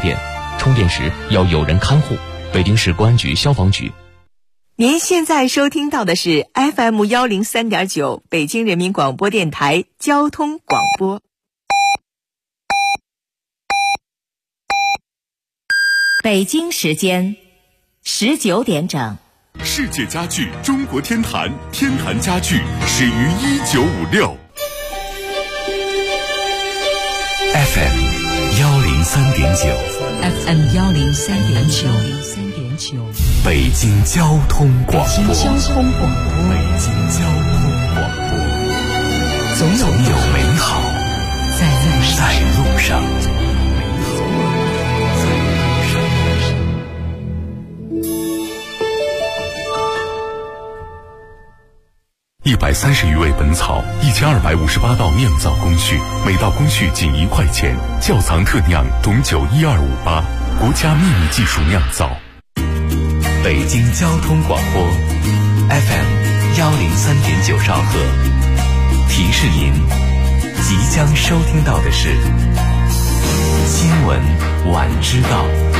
电，充电时要有人看护。北京市公安局消防局。 您现在收听到的是 FM103.9 北京人民广播电台交通广播。北京时间19点整。 世界家具中国天坛，天坛家具始于1956。 FM103.9 北京交通广播。总有美好在路上。130余味本草，1258道酿造工序，每道工序仅1块钱。窖藏特酿董酒12588，国家秘密技术酿造。 北京交通广播 FM103.9 兆赫，提示您即将收听到的是新闻晚知道。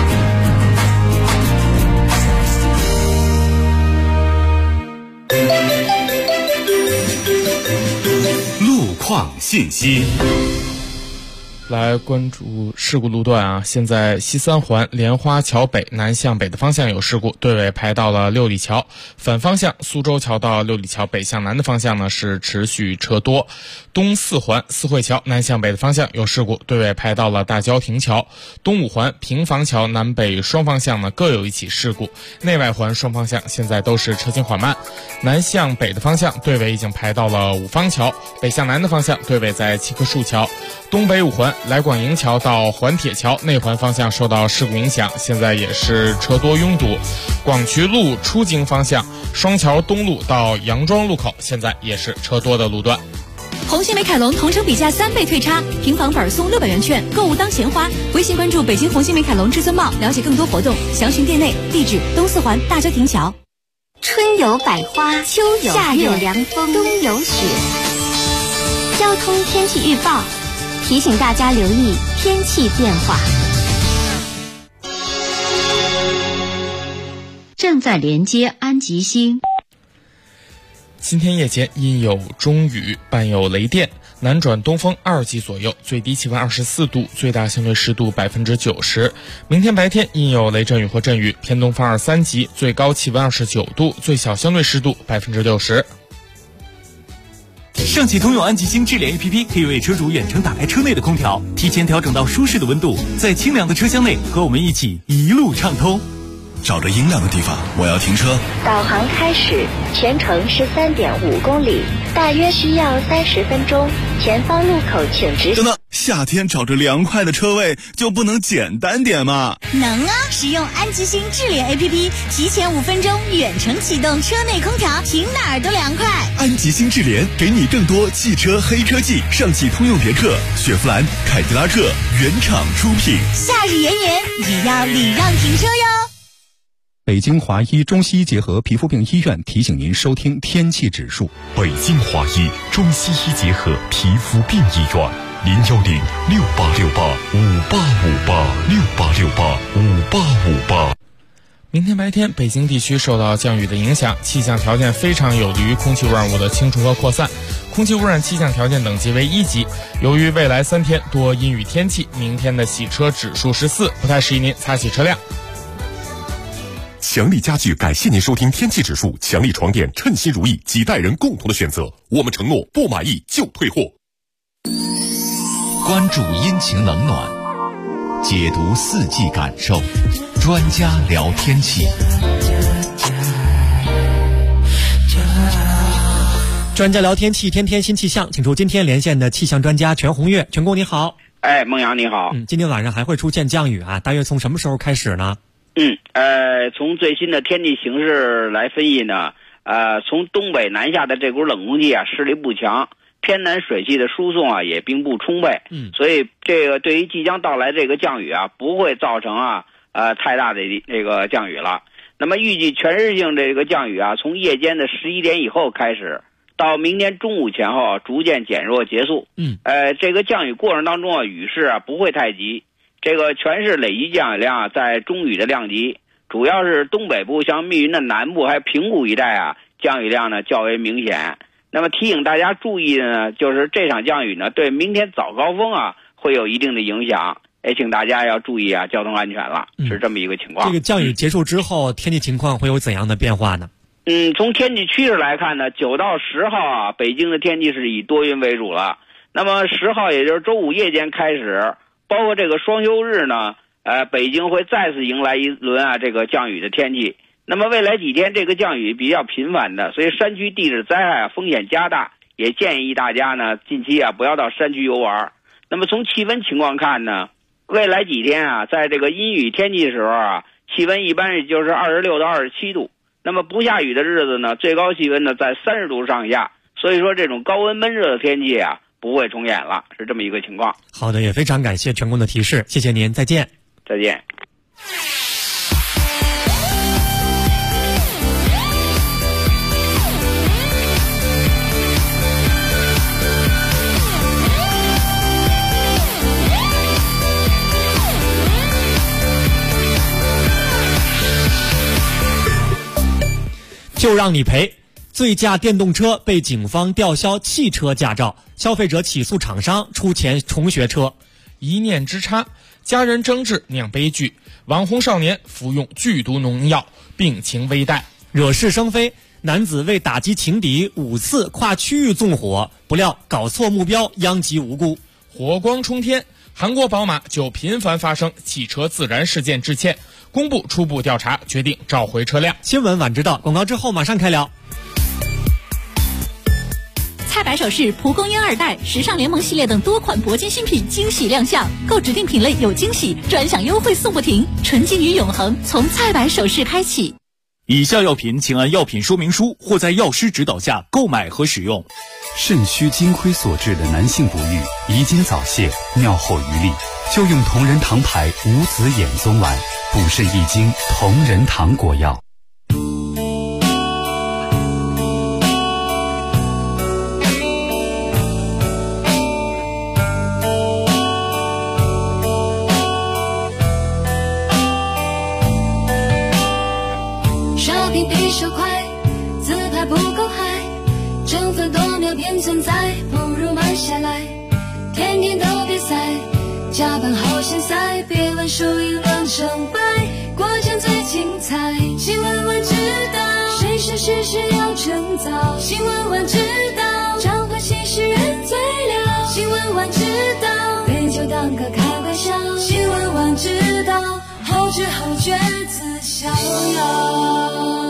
路况信息。 来关注事故路段啊！现在西三环莲花桥北南向北的方向有事故，队尾排到了六里桥；反方向苏州桥到六里桥北向南的方向呢是持续车多。东四环四惠桥南向北的方向有事故，队尾排到了大郊亭桥；东五环平房桥南北双方向呢各有一起事故，内外环双方向现在都是车行缓慢。南向北的方向队尾已经排到了五方桥，北向南的方向队尾在七棵树桥。东北五环来广营桥到环铁桥内环方向受到事故影响，现在也是车多拥堵。广渠路出京方向双桥东路到杨庄路口现在也是车多的路段。 红星美凯龙同城比价3倍退差，平房本送600元券，购物当钱花。微信关注北京红星美凯龙至尊茂，了解更多活动，详询店内。地址东四环大郊亭桥。 春有百花，秋有夏有凉风，冬有雪。交通天气预报提醒大家留意天气变化。 正在连接安吉星。 今天夜间阴有中雨，伴有雷电，南转东风2级左右，最低气温24度，最大相对湿度90%。明天白天阴有雷阵雨或阵雨，偏东风2、3级，最高气温29度，最小相对湿度60%。 上汽通用安吉星智联 APP 可以为车主远程打开车内的空调，提前调整到舒适的温度，在清凉的车厢内和我们一起一路畅通。 找着阴凉的地方，我要停车。 导航开始，全程13.5公里，大约需要30分钟。前方路口请直行。 等等，夏天找着凉快的车位就不能简单点吗？ 能啊！使用安吉星智联 APP， 提前5分钟远程启动车内空调，停哪儿都凉快。 安吉星智联给你更多汽车黑科技，上汽通用别克、雪佛兰、凯迪拉克原厂出品。 夏日炎炎，也要礼让停车哟。 北京华医中西医结合皮肤病医院提醒您收听天气指数。 北京华医中西医结合皮肤病医院，010-6868-5858，6868-5858。 明天白天，北京地区受到降雨的影响，气象条件非常有利于空气污染物的清除和扩散。空气污染气象条件等级为1级。由于未来3天多阴雨天气，明天的洗车指数是4，不太适宜您擦洗车辆。 强力家具感谢您收听天气指数，强力床垫称心如意，几代人共同的选择，我们承诺不满意就退货。 关注阴晴冷暖，解读4季感受，专家聊天气。 专家聊天气，天天新气象，请出今天连线的气象专家全红月。全哥你好。 孟阳你好。 今天晚上还会出现降雨啊，大约从什么时候开始呢？ 从最新的天气形势来分析呢，从东北南下的这股冷空气啊，势力不强，偏南水汽的输送啊也并不充沛，所以这个对于即将到来这个降雨啊，不会造成太大的这个降雨了。那么预计全日性这个降雨啊，从夜间的11点以后开始，到明天中午前后逐渐减弱结束。这个降雨过程当中啊，雨势啊不会太急。 这个全市累计降雨量在中雨的量级，主要是东北部像密云的南部还有平谷一带啊，降雨量呢较为明显。那么提醒大家注意的呢，就是这场降雨呢对明天早高峰啊会有一定的影响，请大家要注意啊交通安全了，是这么一个情况。 这个降雨结束之后，天气情况会有怎样的变化呢？ 从天气趋势来看呢，9到10号啊，北京的天气是以多云为主了。那么10号也就是周五夜间开始，包括这个双休日呢，北京会再次迎来一轮啊这个降雨的天气。那么未来几天这个降雨比较频繁的，所以山区地质灾害啊风险加大，也建议大家呢近期啊不要到山区游玩。那么从气温情况看呢，未来几天啊，在这个阴雨天气的时候啊，气温一般也就是26到27度。那么不下雨的日子呢，最高气温呢在30度上下。所以说这种高温闷热的天气啊不会重演了，是这么一个情况。 好的，也非常感谢全工的提示，谢谢您，再见。 再见。 就让你赔，醉驾电动车被警方吊销汽车驾照，消费者起诉厂商出钱重学车。 一念之差，家人争执酿悲剧，网红少年服用剧毒农药，病情危殆。 惹是生非，男子为打击情敌5次跨区域纵火，不料搞错目标，殃及无辜。 火光冲天，韩国宝马就频繁发生汽车自燃事件致歉，公布初步调查，决定召回车辆。 新闻晚知道，广告之后马上开聊。 蔡白首饰蒲公英2代、时尚联盟系列等多款铂金新品惊喜亮相，购指定品类有惊喜，专享优惠送不停，纯金与永恒从蔡白首饰开启。 以下药品请按药品说明书或在药师指导下购买和使用。 肾虚金亏所致的男性不育、遗精早泄、尿后余力，就用同仁堂牌无籽眼松丸，补肾益精同仁堂果药。 比手快，自拍不够嗨，争分夺秒变存在，不如慢下来。天天都比赛，加班好像赛，别问输赢论成败，过程最精彩。新闻晚知道，谁是事实要趁早。新闻晚知道，常欢喜事人最了。新闻晚知道，杯酒当歌开玩笑。新闻晚知道，后知后觉自逍遥。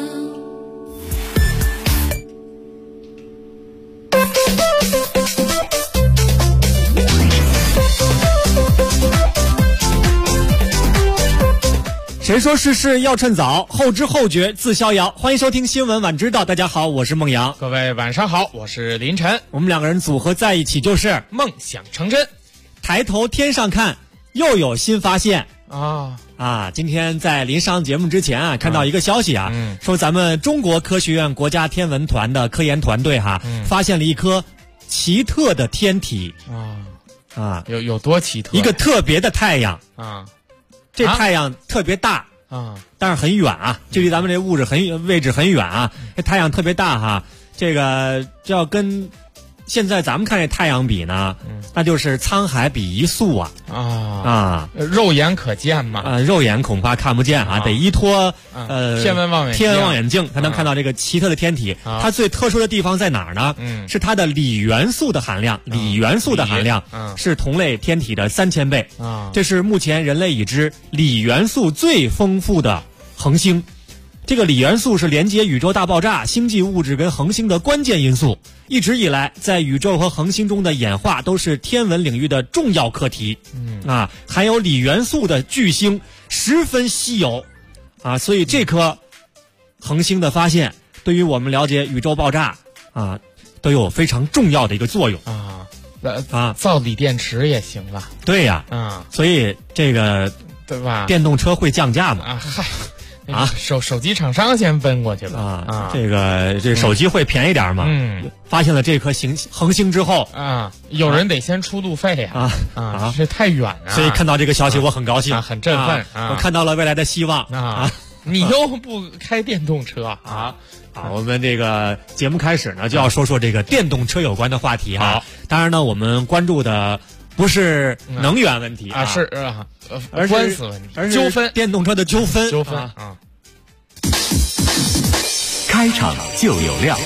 谁说事事要趁早，后知后觉自逍遥。欢迎收听新闻晚知道，大家好，我是孟阳。 各位晚上好，我是林晨。 我们两个人组合在一起就是梦想成真。 抬头天上看，又有新发现啊！ 今天在临上节目之前啊，看到一个消息啊，说咱们中国科学院国家天文团的科研团队发现了一颗奇特的天体有多奇特？ 一个特别的太阳这太阳特别大但是很远距离咱们这物质位置很远这太阳特别大这个就要跟现在咱们看这太阳比呢，那就是沧海比一粟肉眼可见嘛肉眼恐怕看不见得依托天文望远镜才能看到这个奇特的天体。它最特殊的地方在哪儿呢？是它的锂元素的含量，锂元素的含量是同类天体的3000倍这是目前人类已知锂元素最丰富的恒星。这个锂元素是连接宇宙大爆炸、星际物质跟恒星的关键因素，一直以来在宇宙和恒星中的演化都是天文领域的重要课题含有锂元素的巨星十分稀有所以这颗恒星的发现对于我们了解宇宙爆炸都有非常重要的一个作用造锂电池也行了。 对呀所以这个对吧？ 电动车会降价嘛啊， 手机厂商先分过去吧啊，这手机会便宜点嘛？发现了这颗恒星之后啊，有人得先出路费呀这太远啊， 所以看到这个消息我很高兴， 很振奋我看到了未来的希望啊！ 你又不开电动车啊？好，我们这个节目开始呢，就要说这个电动车有关的话题哈。当然呢，我们关注的不是能源问题而是官司问题， 而是纠纷， 电动车的纠纷啊。 开场就有料。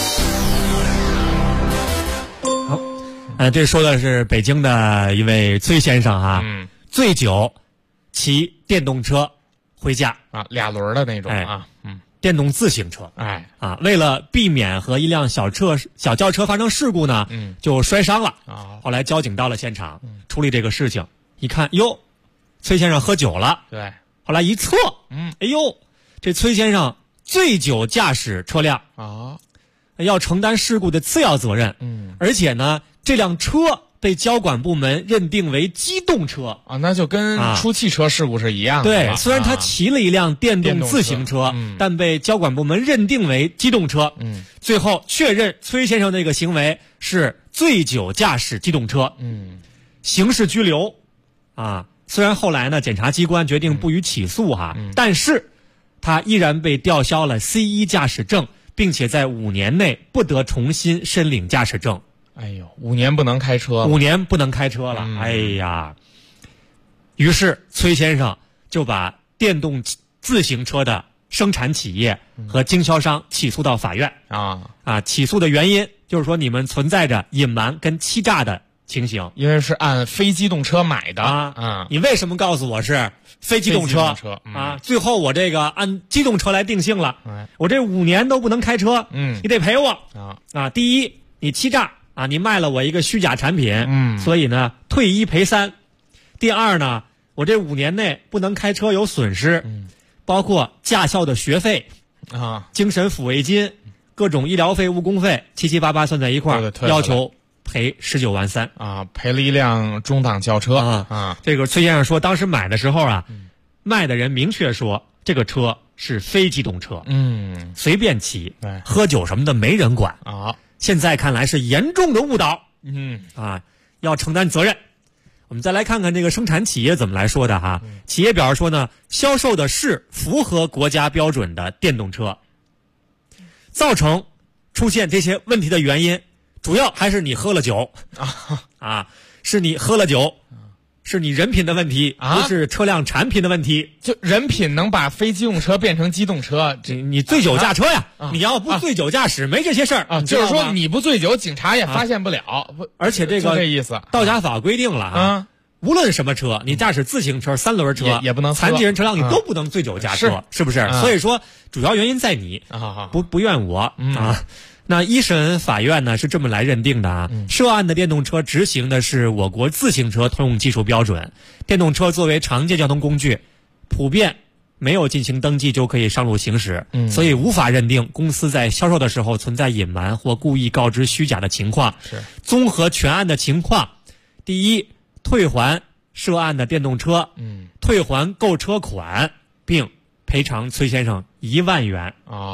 好，这说的是北京的一位崔先生哈，醉酒骑电动车回家啊，2轮的那种啊， 电动自行车，为了避免和一辆小轿车发生事故呢，就摔伤了啊。后来交警到了现场，处理这个事情，一看，哟，崔先生喝酒了， 对， 后来一测，哎呦，这崔先生醉酒驾驶车辆啊，要承担事故的次要责任，而且呢，这辆车被交管部门认定为机动车啊，那就跟出汽车事故是一样的。 对，虽然他骑了一辆电动自行车，但被交管部门认定为机动车。最后确认崔先生那个行为是醉酒驾驶机动车，刑事拘留。啊，虽然后来呢，检察机关决定不予起诉但是他依然被吊销了 C1 驾驶证，并且在5年内不得重新申领驾驶证。 哎呦，5年不能开车了， 5年不能开车了，哎呀！于是崔先生就把电动自行车的生产企业和经销商起诉到法院起诉的原因就是说你们存在着隐瞒跟欺诈的情形， 因为是按非机动车买的你为什么告诉我是非机动车最后我这个按机动车来定性了，我这5年都不能开车，你得赔我第一，你欺诈你卖了我一个虚假产品，所以呢退1赔3。第二呢，我这5年内不能开车有损失，包括驾校的学费精神抚慰金、各种医疗费、误工费，七七八八算在一块儿，要求赔19万3 赔了一辆中档轿车这个崔先生说，当时买的时候卖的人明确说这个车是非机动车，随便骑，喝酒什么的没人管现在看来是严重的误导，要承担责任。我们再来看看这个生产企业怎么来说的企业表示说呢，销售的是符合国家标准的电动车，造成出现这些问题的原因，主要还是你喝了酒是你喝了酒。是你人品的问题，不是车辆产品的问题。 就人品能把非机动车变成机动车， 你醉酒驾车呀！你要不醉酒驾驶，没这些事儿就是说你不醉酒，警察也发现不了。 而且这个意思， 道家法规定了无论什么车，你驾驶自行车、3轮车也不能， 残疾人车辆你都不能醉酒驾车，是不是？所以说，主要原因在你，不怨我那一审法院呢是这么来认定的涉案的电动车执行的是我国自行车通用技术标准，电动车作为常见交通工具，普遍没有进行登记就可以上路行驶，所以无法认定公司在销售的时候存在隐瞒或故意告知虚假的情况。综合全案的情况，第一，退还涉案的电动车，退还购车款，并赔偿崔先生1万元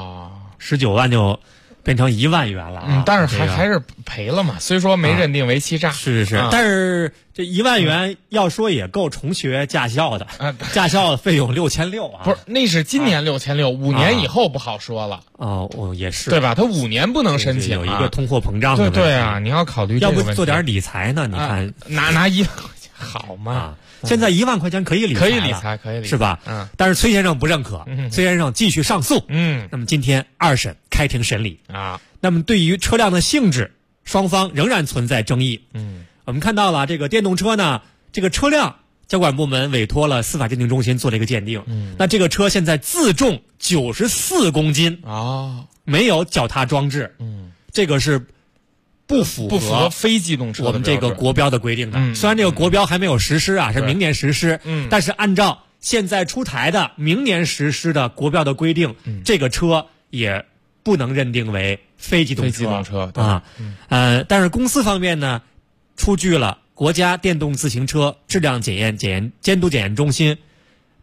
19万就变成1万元了但是还是赔了嘛，虽说没认定为欺诈， 是但是这1万元要说也够重学驾校的，驾校费用6600 不是，那是今年6600，5年以后不好说了也是对吧？他5年不能申请， 有一个通货膨胀的问题， 对你要考虑这个问题， 要不做点理财呢？你看拿1万块钱好吗？ 现在1万块钱可以理财， 可以理财， 是吧？但是崔先生不认可，崔先生继续上诉。那么今天2审开庭审理那么对于车辆的性质，双方仍然存在争议。我们看到了这个电动车呢，这个车辆交管部门委托了司法鉴定中心做了一个鉴定。那这个车现在自重94公斤没有脚踏装置。这个是不符合非机动车我们这个国标的规定的。虽然这个国标还没有实施是明年实施，但是按照现在出台的明年实施的国标的规定，这个车也不能认定为非机动车但是公司方面呢，出具了国家电动自行车质量检验监督检验中心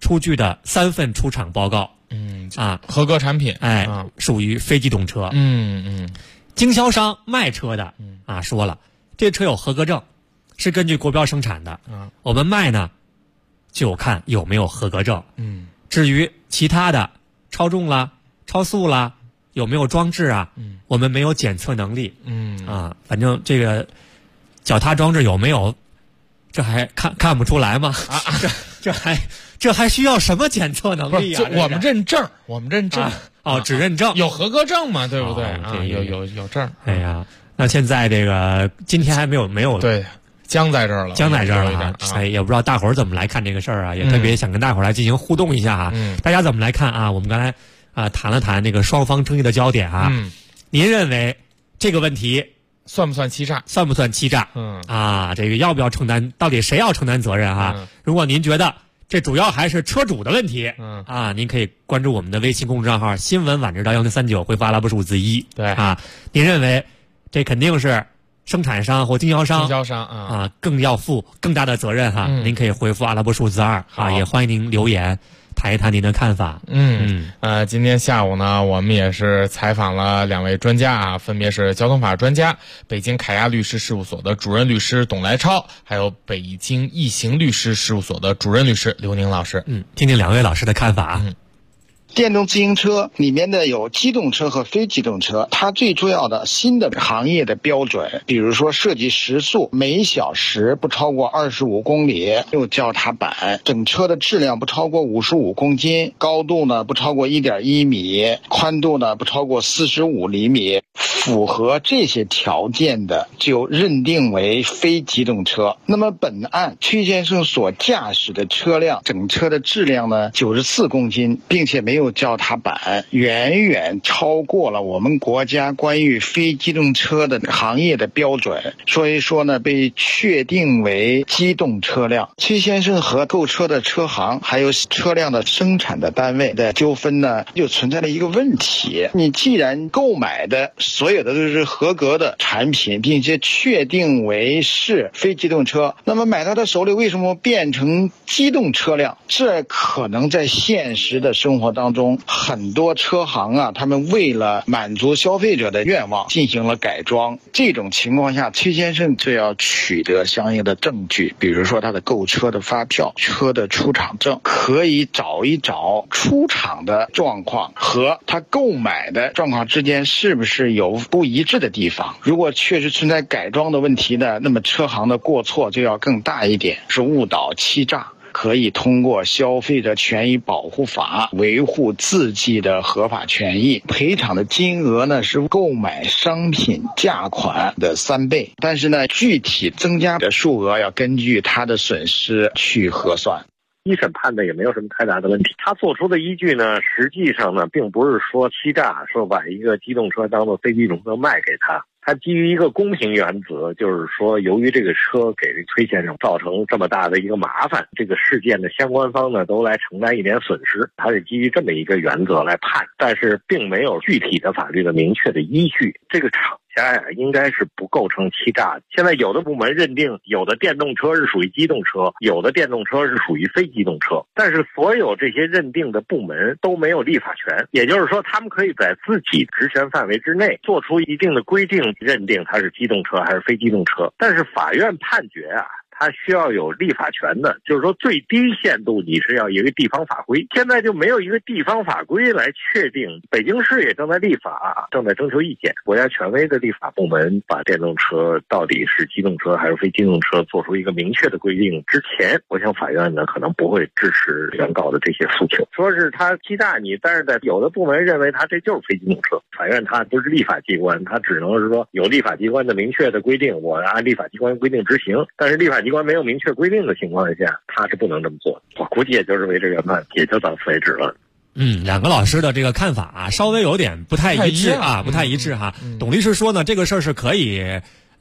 出具的3份出厂报告， 合格产品， 属于非机动车。经销商卖车的说了，这车有合格证，是根据国标生产的。我们卖呢，就看有没有合格证。至于其他的超重啦、超速啦，有没有装置啊？我们没有检测能力。反正这个脚踏装置有没有，这还看不出来吗？这还需要什么检测能力啊？ 我们认证， 只认证， 有合格证嘛，对不对？有证。 哎呀，那现在这个今天还没有对。僵在这儿了也不知道大伙儿怎么来看这个事儿啊，也特别想跟大伙儿来进行互动一下啊。大家怎么来看啊？我们刚才谈了谈那个双方争议的焦点啊。您认为这个问题算不算欺诈？ 算不算欺诈？这个要不要承担？到底谁要承担责任啊？如果您觉得这主要还是车主的问题，您可以关注我们的微信公众账号新闻晚知道1039，回复阿拉伯数字1。 对您认为这肯定是生产商或经销商更要负更大的责任哈。您可以回复阿拉伯数字2也欢迎您留言谈一谈您的看法。 今天下午呢，我们也是采访了2位专家分别是交通法专家北京凯亚律师事务所的主任律师董来超，还有北京易行律师事务所的主任律师刘宁老师。 听听2位老师的看法。 电动自行车里面的有机动车和非机动车，它最重要的新的行业的标准，比如说设计时速每小时不超过25公里，有脚踏板，整车的质量不超过55公斤，高度呢不超过1.1米，宽度呢不超过45厘米，符合这些条件的就认定为非机动车。那么本案崔先生所驾驶的车辆整车的质量呢94公斤，并且没有脚踏板，远远超过了我们国家关于非机动车的行业的标准，所以说呢被确定为机动车辆。崔先生和购车的车行还有车辆的生产的单位的纠纷呢，就存在了一个问题，你既然购买的所有的都是合格的产品，并且确定为是非机动车，那么买到他手里为什么变成机动车辆？这可能在现实的生活当中，很多车行他们为了满足消费者的愿望进行了改装。这种情况下，崔先生就要取得相应的证据，比如说他的购车的发票、车的出厂证，可以找一找出厂的状况和他购买的状况之间是不是有不一致的地方。如果确实存在改装的问题呢，那么车行的过错就要更大一点，是误导欺诈，可以通过消费者权益保护法维护自己的合法权益，赔偿的金额呢是购买商品价款的3倍，但是呢具体增加的数额要根据他的损失去核算。 一审判的也没有什么太大的问题，他做出的依据呢，实际上呢，并不是说欺诈，说把一个机动车当做非机动车卖给他。他基于一个公平原则，就是说由于这个车给崔先生造成这么大的一个麻烦，这个事件的相关方呢都来承担一点损失，他是基于这么一个原则来判，但是并没有具体的法律的明确的依据。这个厂家呀，应该是不构成欺诈的。现在有的部门认定有的电动车是属于机动车，有的电动车是属于非机动车，但是所有这些认定的部门都没有立法权，也就是说他们可以在自己职权范围之内做出一定的规定，认定它是机动车还是非机动车。但是法院判决它需要有立法权的，就是说最低限度你是要有一个地方法规，现在就没有一个地方法规来确定。北京市也正在立法，正在征求意见，国家权威的立法部门把电动车到底是机动车还是非机动车做出一个明确的规定之前，我想法院呢可能不会支持原告的这些诉求，说是他欺诈你，但是在有的部门认为他这就是非机动车，法院他不是立法机关，他只能是说有立法机关的明确的规定，我按立法机关规定执行，但是立法机关没有明确规定的情况下，他是不能这么做的。我估计也就是为这个案也就到此为止了。 2个老师的这个看法稍微有点不太一致不太一致哈。董律师说呢，这个事儿是可以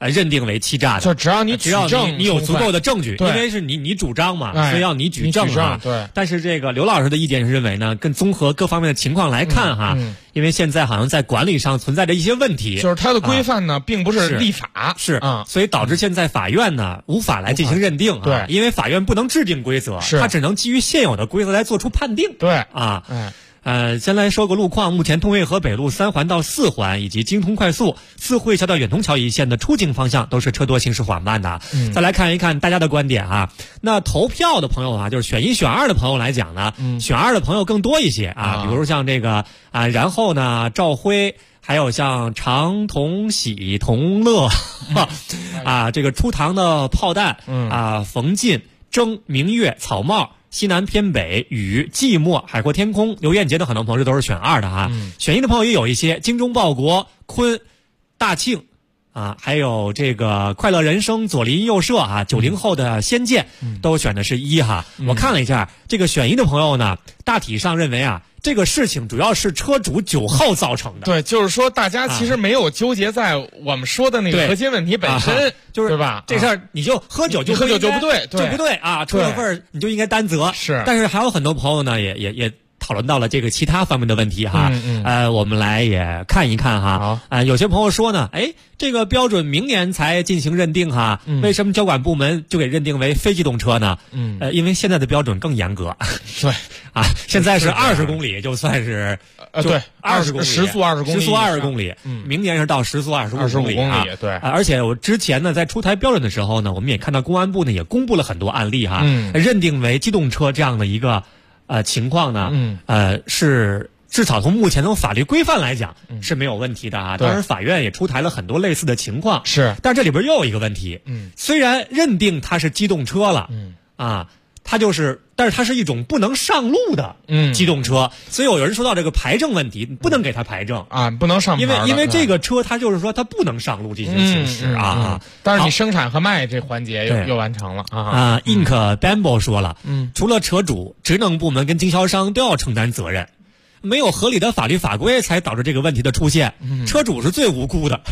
认定为欺诈的， 就只要你你有足够的证据，因为是你主张嘛，所以要你举证啊。 对。 但是这个刘老师的意见是认为呢，更综合各方面的情况来看哈，因为现在好像在管理上存在着一些问题， 就是它的规范呢，并不是立法， 所以导致现在法院呢无法来进行认定， 对， 因为法院不能制定规则，它只能基于现有的规则来做出判定， 对先来说个路况。目前通渭河北路3环到4环以及京通快速四惠桥到远通桥一线的出境方向都是车多行驶缓慢的。再来看一看大家的观点啊。那投票的朋友啊，就是选1选2的朋友来讲呢，选2的朋友更多一些啊。比如像这个然后呢赵辉，还有像常同喜同乐这个出堂的炮弹冯进征明月草帽西南偏北雨寂寞海阔天空刘艳杰的很多朋友都是选2的哈，选1的朋友也有一些，精忠报国坤大庆还有这个快乐人生左邻右舍90后的仙剑都选的是1哈。我看了一下这个选1的朋友呢，大体上认为这个事情主要是车主9号造成的。 对，就是说大家其实没有纠结在我们说的那个核心问题本身， 就是对吧？ 这事儿你就喝酒就不对，就不对啊，出了份儿你就应该担责。 是， 但是还有很多朋友呢，也讨论到了这个其他方面的问题哈。我们来也看一看哈。有些朋友说呢，这个标准明年才进行认定哈，为什么交管部门就给认定为非机动车呢？因为现在的标准更严格。 对现在是20公里就算是对 20公里， 时速20公里， 明年是到时速25公里啊。 对， 而且我之前呢在出台标准的时候呢，我们也看到公安部呢也公布了很多案例哈，认定为机动车这样的一个情况呢，是至少从目前的法律规范来讲是没有问题的啊。当然，法院也出台了很多类似的情况，但这里边又有一个问题，虽然认定它是机动车了，它就是，但是它是一种不能上路的机动车，所以有人说到这个牌证问题，不能给它牌证不能上牌， 因为这个车它就是说它不能上路进行行驶但是你生产和卖这环节又完成了 Ink Bambo 说了，除了车主，职能部门跟经销商都要承担责任。没有合理的法律法规，才导致这个问题的出现。车主是最无辜的。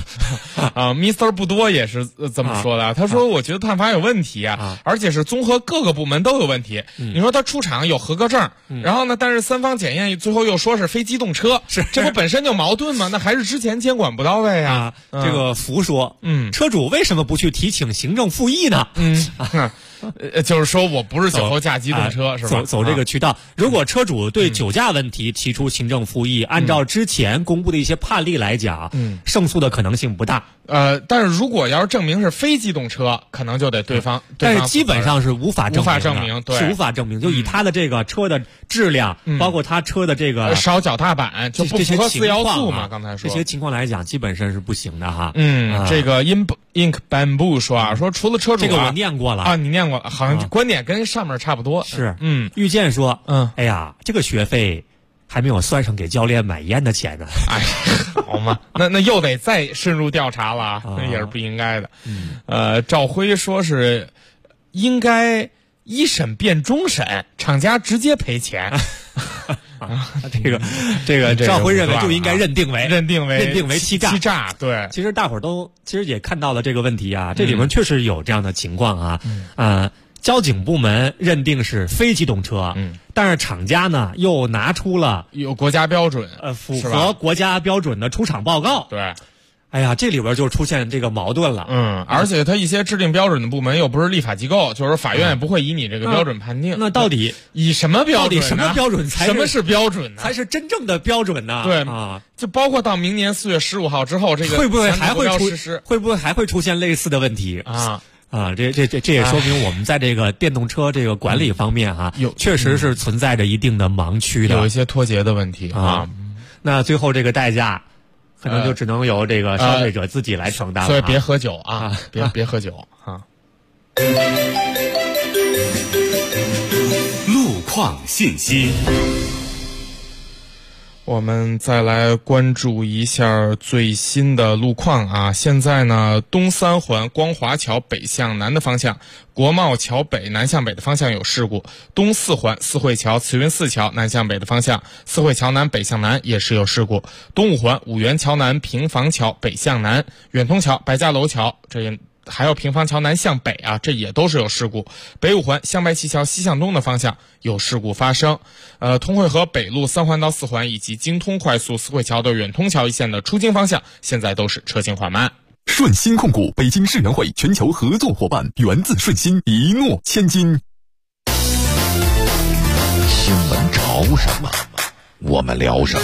Mr. 不多也是这么说的。他说：“我觉得判罚有问题而且是综合各个部门都有问题。你说他出厂有合格证，然后呢，但是3方检验最后又说是非机动车，这不本身就矛盾吗？那还是之前监管不到位啊。 这个福说，车主为什么不去提请行政复议呢？ 就是说我不是酒后驾机动车，是吧？ 走这个渠道。如果车主对酒驾问题提出行政复议，按照之前公布的一些判例来讲，胜诉的可能性不大。 但是如果要是证明是非机动车，可能就得对方， 但是基本上是无法证明，对， 是无法证明。就以他的这个车的质量，包括他车的这个少脚踏板，就不符合4要素嘛。刚才说这些情况来讲，基本上是不行的哈。 这个 Ink Bamboo 说说除了车主， 这个我念过了你念过了，好像观点跟上面差不多。 是，遇见说，哎呀，这个学费还没有算上给教练买烟的钱呢。 好嘛，那又得再深入调查了那也是不应该的。赵辉说是应该1审变终审，厂家直接赔钱。 这个赵辉认为就应该认定为欺诈。对， 其实大伙儿都也看到了这个问题这里面确实有这样的情况交警部门认定是非机动车，但是厂家呢又拿出了有国家标准， 符合国家标准的出厂报告。 对， 哎呀，这里边就出现这个矛盾了。 而且他一些制定标准的部门又不是立法机构，就是法院也不会以你这个标准判定。 那到底以什么标准？ 到底什么标准什么是标准呢？ 才是真正的标准呢？ 对就包括到明年4月15号之后，这个会不会还会出现类似的问题这也说明我们在这个电动车这个管理方面确实是存在着一定的盲区的， 有一些脱节的问题那最后这个代价可能就只能由这个消费者自己来承担了。 所以别喝酒别喝酒路况信息。 我们再来关注一下最新的路况啊！现在呢，东三环光华桥北向南的方向，国贸桥北南向北的方向有事故；东四环四惠桥慈云寺桥南向北的方向，四惠桥南北向南也是有事故；东五环五元桥南平房桥北向南，远通桥白家楼桥这还有平房桥南向北啊，这也都是有事故。北五环向白旗桥西向东的方向有事故发生。通惠河北路3环到4环以及京通快速四惠桥的远通桥一线的出京方向，现在都是车行缓慢。 顺鑫控股北京世园会全球合作伙伴，源自顺鑫，一诺千金。 新闻潮什么，我们聊什么。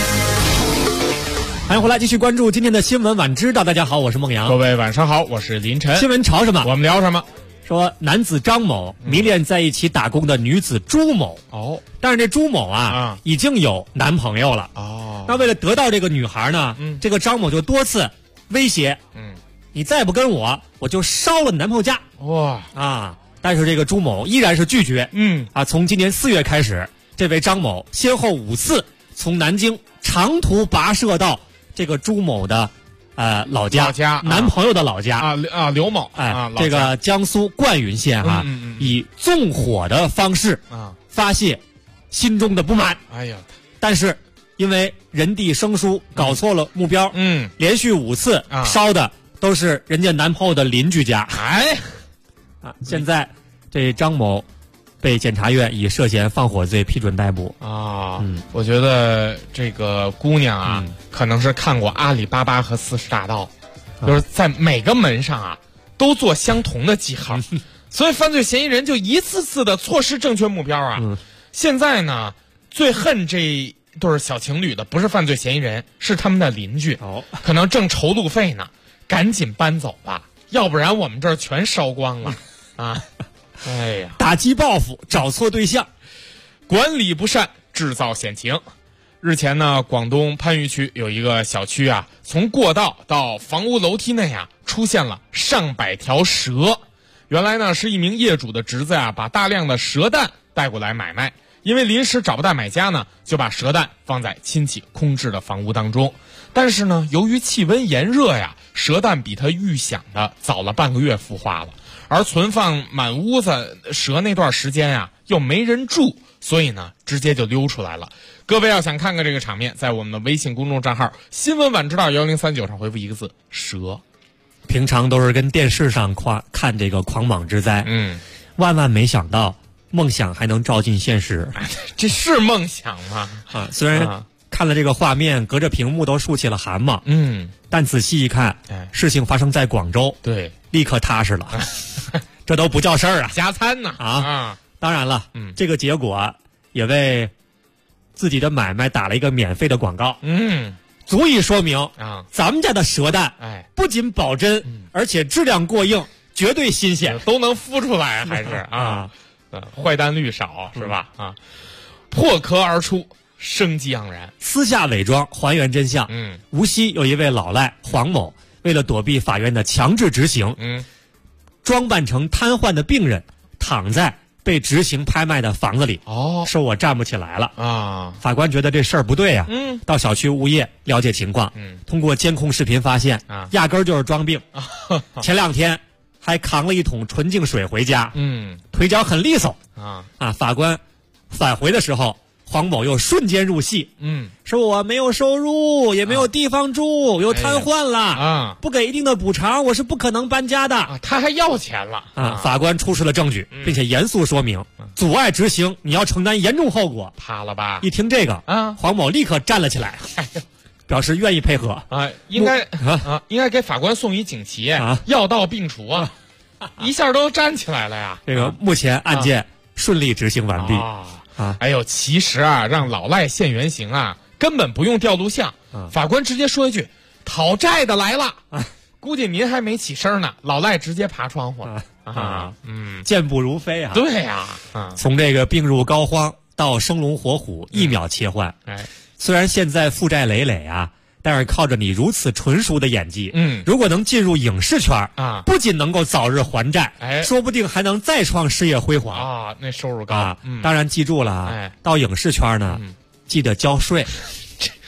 欢迎回来，继续关注今天的新闻晚知道。大家好，我是孟阳。 各位晚上好，我是林晨。 新闻潮什么？ 我们聊什么？ 说男子张某迷恋在一起打工的女子朱某。 哦， 但是这朱某啊已经有男朋友了。 哦， 那为了得到这个女孩呢，这个张某就多次威胁，你再不跟我就烧了你男朋友家。 哇啊！但是这个朱某依然是拒绝。从今年4月开始，这位张某先后5次从南京长途跋涉到这个朱某的老家男朋友的老家刘某这个江苏灌云县以纵火的方式发泄心中的不满。 哎呀， 但是因为人地生疏，搞错了目标，连续5次烧的都是人家男朋友的邻居家。现在这张某被检察院以涉嫌放火罪批准逮捕啊！我觉得这个姑娘啊，可能是看过阿里巴巴和40大盗，就是在每个门上都做相同的记号，所以犯罪嫌疑人就一次次的错失正确目标啊！现在呢，最恨这对小情侣的不是犯罪嫌疑人，是他们的邻居，可能挣筹路费呢，赶紧搬走吧，要不然我们这儿全烧光了啊！哎呀， 打击报复，找错对象， 管理不善，制造险情。日前呢，广东番禺区有一个小区从过道到房屋楼梯内出现了上百条蛇。原来呢，是一名业主的侄子把大量的蛇蛋带过来买卖，因为临时找不到买家呢，就把蛇蛋放在亲戚空置的房屋当中。但是呢，由于气温炎热蛇蛋比他预想的早了半个月孵化了。而存放满屋子蛇那段时间又没人住，所以呢直接就溜出来了。各位要想看看这个场面，在我们的微信公众账号新闻晚知道1039上回复一个字蛇。 平常都是跟电视上看这个狂蟒之灾，万万没想到梦想还能照进现实。 这是梦想吗？ 虽然看了这个画面，隔着屏幕都竖起了汗毛，但仔细一看，事情发生在广州， 对， 立刻踏实了。这都不叫事儿加餐呢当然了，这个结果也为自己的买卖打了一个免费的广告，足以说明咱们家的蛇蛋不仅保真，而且质量过硬，绝对新鲜， 都能孵出来，还是坏蛋率少是吧？破壳而出，生机盎然。 私下伪装还原真相。无锡有一位老赖黄某，为了躲避法院的强制执行，装扮成瘫痪的病人，躺在被执行拍卖的房子里。说我站不起来了法官觉得这事儿不对到小区物业了解情况，通过监控视频发现，压根儿就是装病。前2天还扛了一桶纯净水回家，腿脚很利索法官返回的时候，黄某又瞬间入戏，说我没有收入，也没有地方住，又瘫痪了不给一定的补偿，我是不可能搬家的他还要钱了法官出示了证据，并且严肃说明，阻碍执行你要承担严重后果。 怕了吧？ 一听这个黄某立刻站了起来，表示愿意配合应该给法官送一锦旗药到病除一下都站起来了这个目前案件顺利执行完毕哎呦，其实让老赖现原形根本不用调录像，法官直接说一句讨债的来了，估计您还没起身呢，老赖直接爬窗户了健步如飞对从这个病入膏肓到生龙活虎，1秒切换。虽然现在负债累累但是靠着你如此纯熟的演技，如果能进入影视圈不仅能够早日还债，说不定还能再创事业辉煌那收入高当然记住了到影视圈呢，记得交税。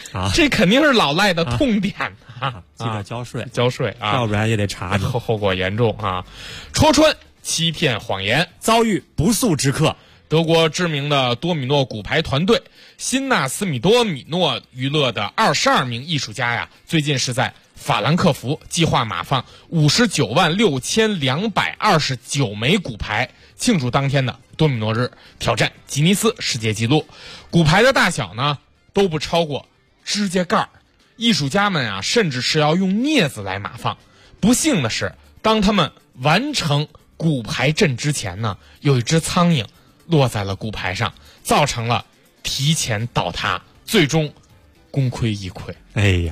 这肯定是老赖的痛点啊！ 记得交税， 要不然也得查你， 后果严重啊！戳穿欺骗谎言， 遭遇不速之客。 德国知名的多米诺骨牌团队辛纳斯米多米诺娱乐的22名艺术家呀，最近是在法兰克福计划码放596229枚骨牌，庆祝当天的多米诺日，挑战吉尼斯世界纪录。骨牌的大小呢都不超过指甲盖，艺术家们啊甚至是要用镊子来码放。不幸的是，当他们完成骨牌阵之前呢，有一只苍蝇落在了骨牌上，造成了提前倒塌，最终功亏一篑。 哎呀，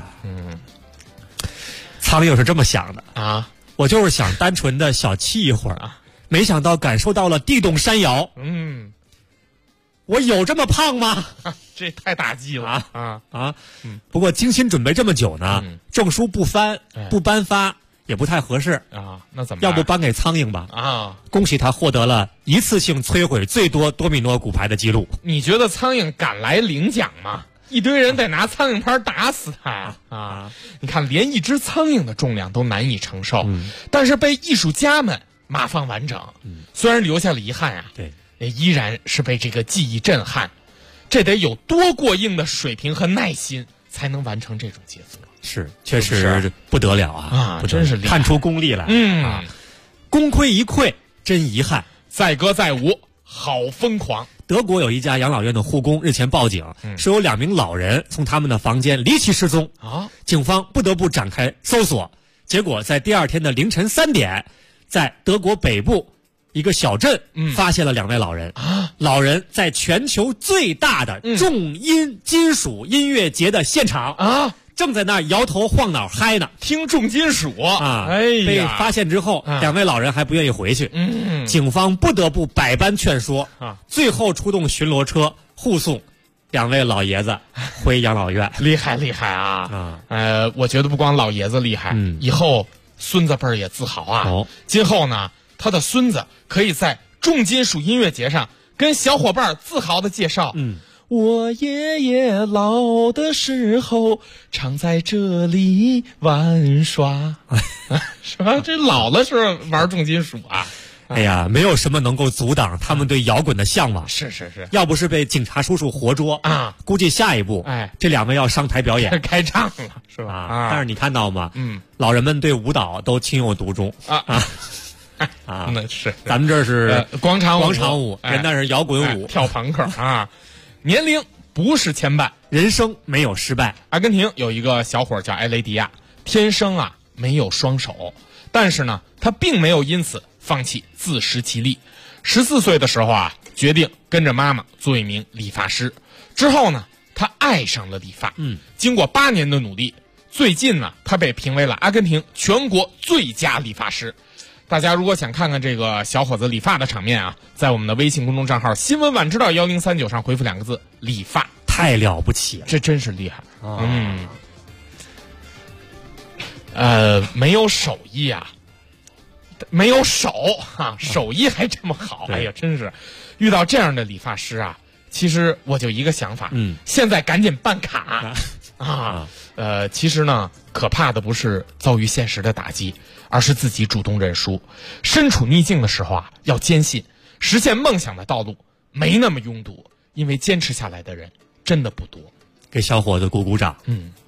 苍蝇是这么想的啊， 我就是想单纯的小憩一会儿啊，没想到感受到了地动山摇。我有这么胖吗？ 这太打击了不过精心准备这么久呢，证书不颁发也不太合适啊。那怎么办？ 要不颁给苍蝇吧？ 啊， 恭喜他获得了一次性摧毁最多多米诺骨牌的记录。 你觉得苍蝇敢来领奖吗？一堆人得拿苍蝇拍打死他啊！你看，连一只苍蝇的重量都难以承受，但是被艺术家们码放完整，虽然留下了遗憾啊， 对， 依然是被这个技艺震撼。这得有多过硬的水平和耐心，才能完成这种杰作。 是，确实不得了啊！ 真是厉害， 看出功力来。功亏一篑，真遗憾。 载歌载舞，好疯狂。 德国有一家养老院的护工日前报警，说有2名老人从他们的房间离奇失踪啊！警方不得不展开搜索，结果在第二天的凌晨3点，在德国北部一个小镇发现了2位老人啊！老人在全球最大的重音金属音乐节的现场啊，正在那儿摇头晃脑嗨呢， 听重金属啊！ 哎呀，被发现之后，2位老人还不愿意回去，警方不得不百般劝说啊，最后出动巡逻车护送2位老爷子回养老院。 厉害啊！我觉得不光老爷子厉害，以后孙子辈儿也自豪啊！今后呢，他的孙子可以在重金属音乐节上跟小伙伴自豪的介绍，我爷爷老的时候常在这里玩耍，是吧？这老了是玩重金属啊！ 哎呀，没有什么能够阻挡他们对摇滚的向往。 是， 要不是被警察叔叔活捉啊，估计下一步，这2位要上台表演开唱了，是吧？ 但是你看到吗？老人们对舞蹈都情有独钟那是咱们这是广场舞，人那是摇滚舞， 跳朋克啊。年龄不是牵绊， 人生没有失败。 阿根廷有一个小伙叫埃雷迪亚，天生没有双手，但是呢，他并没有因此放弃自食其力。14岁的时候决定跟着妈妈做一名理发师。之后呢，他爱上了理发。经过8年的努力，最近呢，他被评为了阿根廷全国最佳理发师。大家如果想看看这个小伙子理发的场面在我们的微信公众账号新闻晚知道1039上回复2个字理发。 太了不起了， 这真是厉害。没有手艺没有手手艺还这么好，哎呀，真是遇到这样的理发师其实我就一个想法，现在赶紧办卡其实呢，可怕的不是遭遇现实的打击，而是自己主动认输。身处逆境的时候要坚信，实现梦想的道路没那么拥堵，因为坚持下来的人真的不多。 给小伙子鼓鼓掌。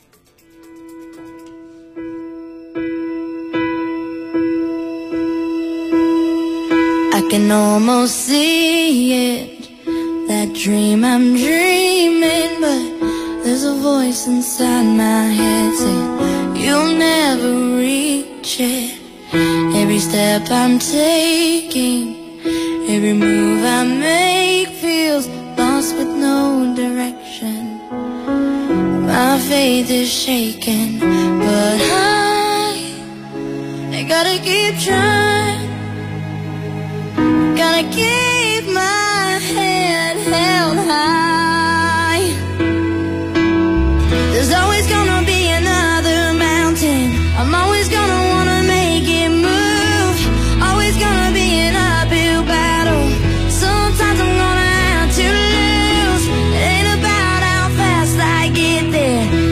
I can almost see it, that dream I'm dreaming, but there's a voice inside my head saying you'll never reach it. Every step I'm taking, every move I make feels lost with no direction. My faith is shaken, but I gotta keep trying.Gotta keep my head held high. There's always gonna be another mountain. I'm always gonna wanna make it move. Always gonna be an uphill battle. Sometimes I'm gonna have to lose. It ain't about how fast I get there.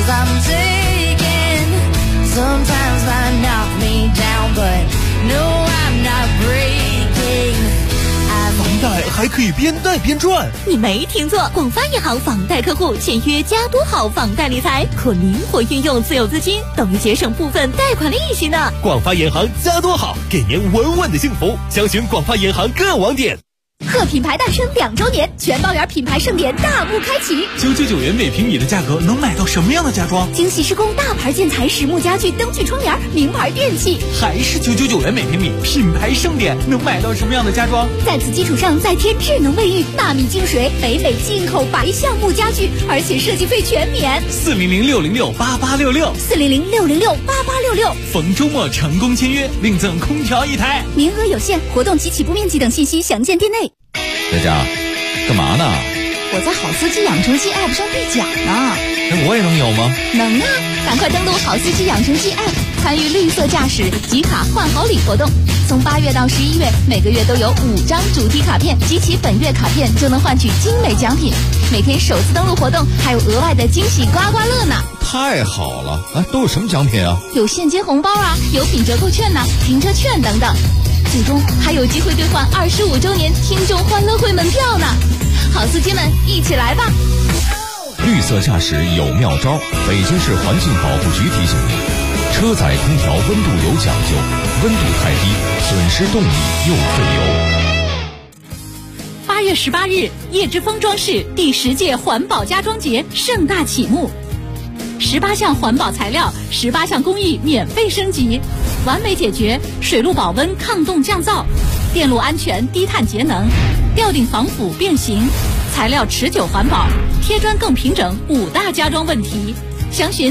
'cause I'm taking. Sometimes life knock me down, but no, I'm not breaking. 房贷还可以边贷边赚， 你没听错，广发银行房贷客户签约加多好房贷理财，可灵活运用自有资金，等于节省部分贷款利息呢。 广发银行加多好，给您稳稳的幸福。详询广发银行各网点。 贺品牌诞生2周年，全包圆品牌盛典大幕开启。 999元每平米的价格能买到什么样的家装？ 精细施工大牌建材、实木家具、灯具窗帘、名牌电器， 还是999元每平米，品牌盛典能买到什么样的家装？ 在此基础上再添智能卫浴、纳米净水、北美进口白橡木家具，而且设计费全免。 400-606-8866，400-606-8866，逢周末成功签约，另赠空调1台， 名额有限，活动及起步面积等信息详见店内。 佳佳，干嘛呢？ 我在好司机养成记 App 上兑奖呢。 那我也能有吗？ 能啊，赶快登录好司机养成记 App， 参与绿色驾驶集卡换好礼活动。从8月到11月，每个月都有5张主题卡片，集齐本月卡片就能换取精美奖品。每天首次登录活动还有额外的惊喜刮刮乐呢。 太好了！哎，都有什么奖品啊？ 有现金红包啊，有品折扣券呐，停车券等等。最终还有机会兑换25周年听众欢乐会门票呢！好司机们，一起来吧！ 绿色驾驶有妙招，北京市环境保护局提醒您：车载空调温度有讲究，温度太低，损失动力又费油。 8月18日，叶之峰装饰第10届环保家装节盛大启幕。18项环保材料，18项工艺免费升级，完美解决水路保温、抗冻降噪、电路安全、低碳节能、吊顶防腐变形、材料持久环保、贴砖更平整5大家装问题。详询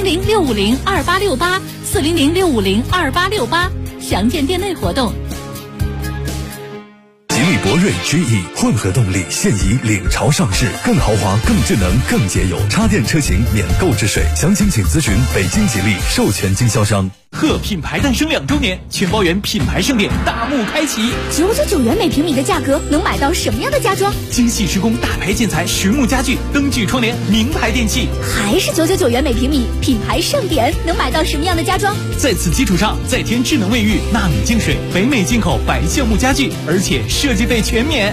400-650-2868，400-650-2868，详见店内活动。 吉利博瑞 GE 混合动力现已领潮上市，更豪华、更智能、更节油，插电车型免购置税。详情请咨询北京吉利授权经销商。 贺品牌诞生2周年，全包圆品牌盛典大幕开启。 999元每平米的价格能买到什么样的家装？ 精细施工大牌建材、实木家具、灯具窗帘、名牌电器， 还是999元每平米，品牌盛典能买到什么样的家装？ 在此基础上再添智能卫浴、纳米净水、北美进口白橡木家具，而且设计费全免。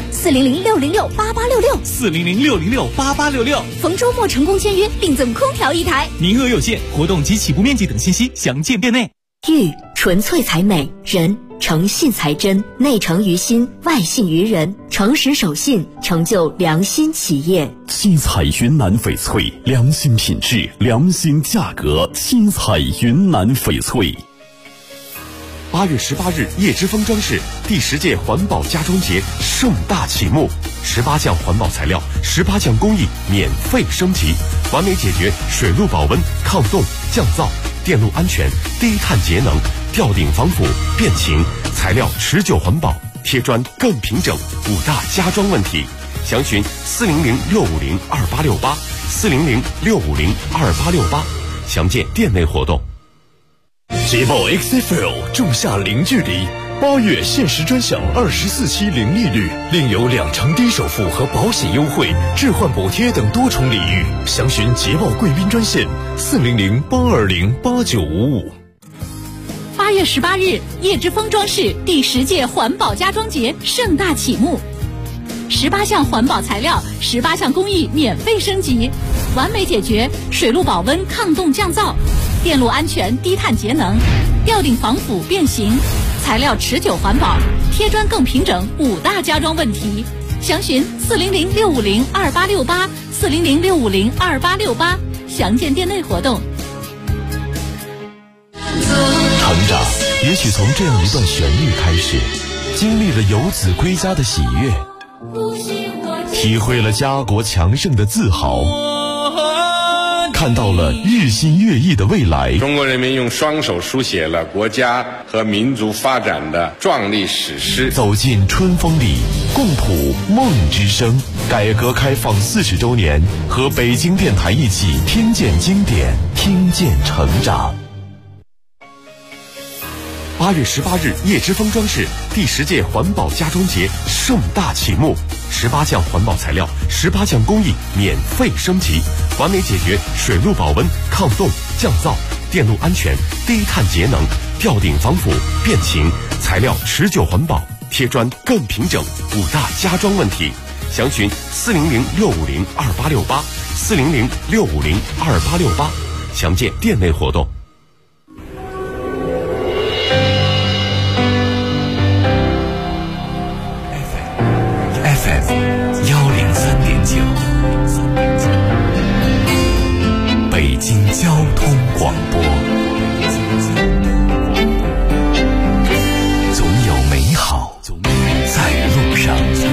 400-606-8866，400-606-8866，逢周末成功签约，另赠空调1台， 名额有限，活动及起步面积等信息详见店内。 玉纯粹才美，人诚信才真，内诚于心，外信于人，诚实守信，成就良心企业。 七彩云南翡翠，良心品质，良心价格。七彩云南翡翠。8月18日，叶之峰装饰第10届环保家装节盛大启幕，18项环保材料，18项工艺免费升级，完美解决水路保温、抗冻、降噪、电路安全、低碳节能、吊顶防腐、变形、材料持久环保、贴砖更平整5大家装问题。详询400-650-2868，400-650-2868，详见店内活动。捷豹 XFL 仲夏零距离，8月限时专享24期零利率，另有2成低首付和保险优惠、置换补贴等多重礼遇。详询捷豹贵宾专线400-820-8955。 8月18日，叶之峰装饰第10届环保家装节盛大启幕。18项环保材料，18项工艺免费升级，完美解决水路保温、抗冻降噪、电路安全、低碳节能、吊顶防腐变形、材料持久环保、贴砖更平整5大家装问题。详询400-650-2868，400-650-2868，详见店内活动。 成长也许从这样一段旋律开始，经历了游子归家的喜悦，体会了家国强盛的自豪，看到了日新月异的未来。 中国人民用双手书写了国家和民族发展的壮丽史诗。 走进春风里，共谱梦之声。改革开放40周年，和北京电台一起听见经典，听见成长。8月18日，叶之峰装饰第10届环保家装节盛大启幕 ，18项环保材料，18项工艺免费升级，完美解决水路保温、抗冻、降噪、电路安全、低碳节能、吊顶防腐、变形，材料持久环保，贴砖更平整，5大家装问题。详询400-650-2868，400-650-2868，详见店内活动。 FM 103.9，北京交通广播，总有美好在路上。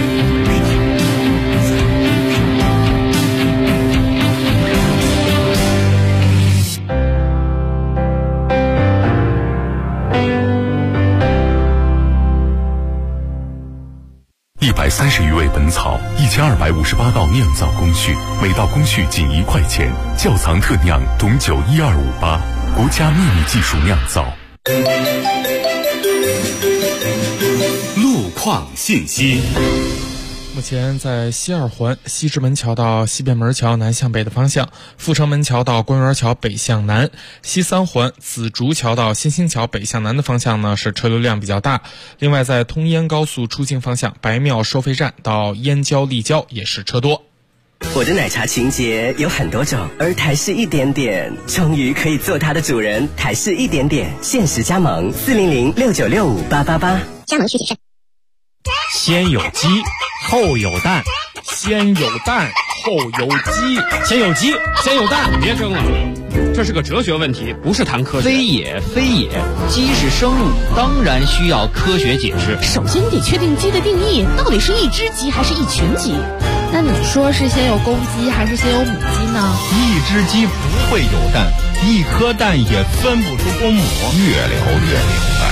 130余味本草，1258道酿造工序，每道工序仅1块钱。窖藏特酿董酒12588，国家秘密技术酿造。 路况信息。 目前在西二环西直门桥到西便门桥南向北的方向，阜成门桥到官园桥北向南，西三环紫竹桥到新兴桥北向南的方向呢是车流量比较大。另外在通燕高速出境方向，白庙收费站到燕郊立交也是车多。 我的奶茶情节有很多种，而台式一点点终于可以做它的主人。台式一点点限时加盟，400-6965-888， 加盟需谨慎。 先有鸡后有蛋， 先有蛋后有鸡， 先有鸡先有蛋。 别争了，这是个哲学问题，不是谈科学。 非也，鸡是生物，当然需要科学解释。 首先得确定鸡的定义，到底是一只鸡还是一群鸡？ 那你说是先有公鸡还是先有母鸡呢？ 一只鸡不会有蛋，一颗蛋也分不出公母。 越聊越明白。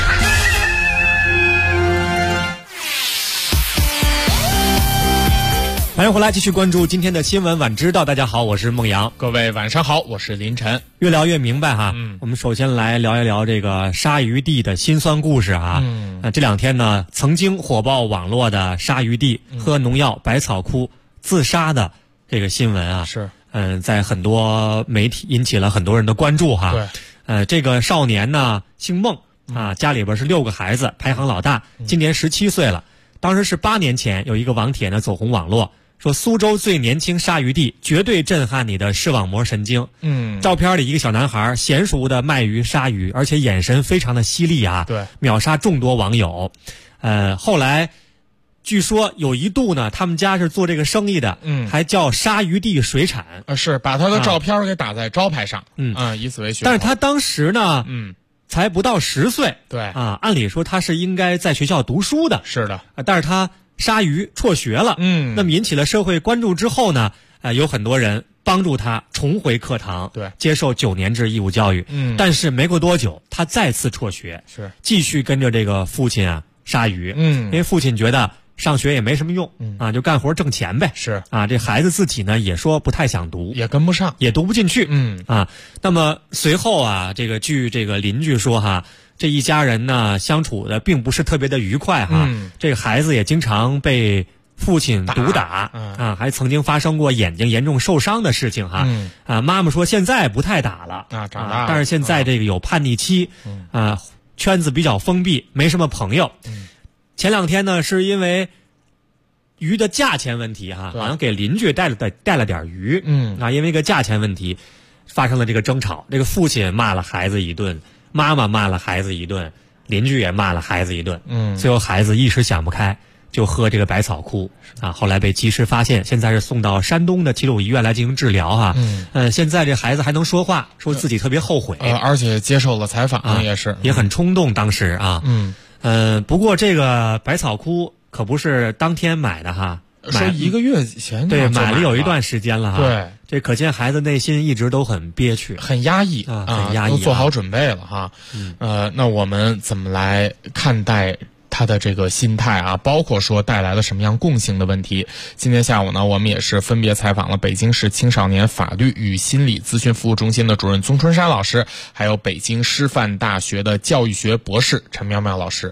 欢迎回来，继续关注今天的新闻晚知道。大家好，我是孟阳。 各位晚上好，我是林晨。 越聊越明白哈。我们首先来聊一聊这个鲨鱼地的辛酸故事啊。这两天呢，曾经火爆网络的鲨鱼地喝农药百草枯自杀的这个新闻啊， 是在很多媒体引起了很多人的关注哈。 对， 这个少年呢姓孟啊，家里边是6个孩子，排行老大，今年17岁了。当时是8年前有一个网帖呢走红网络。说苏州最年轻鲨鱼地绝对震撼你的视网膜神经。照片里一个小男孩娴熟的卖鱼鲨鱼，而且眼神非常的犀利啊， 对， 秒杀众多网友。后来据说有一度呢，他们家是做这个生意的，还叫鲨鱼地水产， 是把他的照片给打在招牌上，以此为噱头。 但是他当时呢，才不到10岁， 对啊，按理说他是应该在学校读书的， 是的， 但是他鲨鱼辍学了，那么引起了社会关注之后呢，有很多人帮助他重回课堂， 对， 接受9年制义务教育。但是没过多久，他再次辍学， 是继续跟着这个父亲啊鲨鱼，因为父亲觉得上学也没什么用，啊，就干活挣钱呗， 是啊，这孩子自己呢也说不太想读， 也跟不上， 也读不进去，那么随后啊，据这个邻居说哈。这一家人呢相处的并不是特别的愉快哈，这个孩子也经常被父亲毒打啊，还曾经发生过眼睛严重受伤的事情哈。妈妈说现在不太打了啊，长大了， 但是现在这个有叛逆期圈子比较封闭，没什么朋友。前2天呢是因为鱼的价钱问题哈，好像给邻居带了点鱼，因为一个价钱问题发生了这个争吵，这个父亲骂了孩子一顿。妈妈骂了孩子一顿，邻居也骂了孩子一顿，最后孩子一时想不开，就喝这个百草枯啊，后来被及时发现，现在是送到山东的齐鲁医院来进行治疗哈。现在这孩子还能说话，说自己特别后悔， 而且接受了采访， 也很冲动当时啊。不过这个百草枯可不是当天买的哈。 说1个月前对买了有一段时间了哈， 对， 这可见孩子内心一直都很憋屈， 很压抑啊，很压抑， 都做好准备了哈。那我们怎么来看待他的这个心态啊？包括说带来了什么样共性的问题？今天下午呢，我们也是分别采访了北京市青少年法律与心理咨询服务中心的主任宗春山老师，还有北京师范大学的教育学博士陈苗苗老师。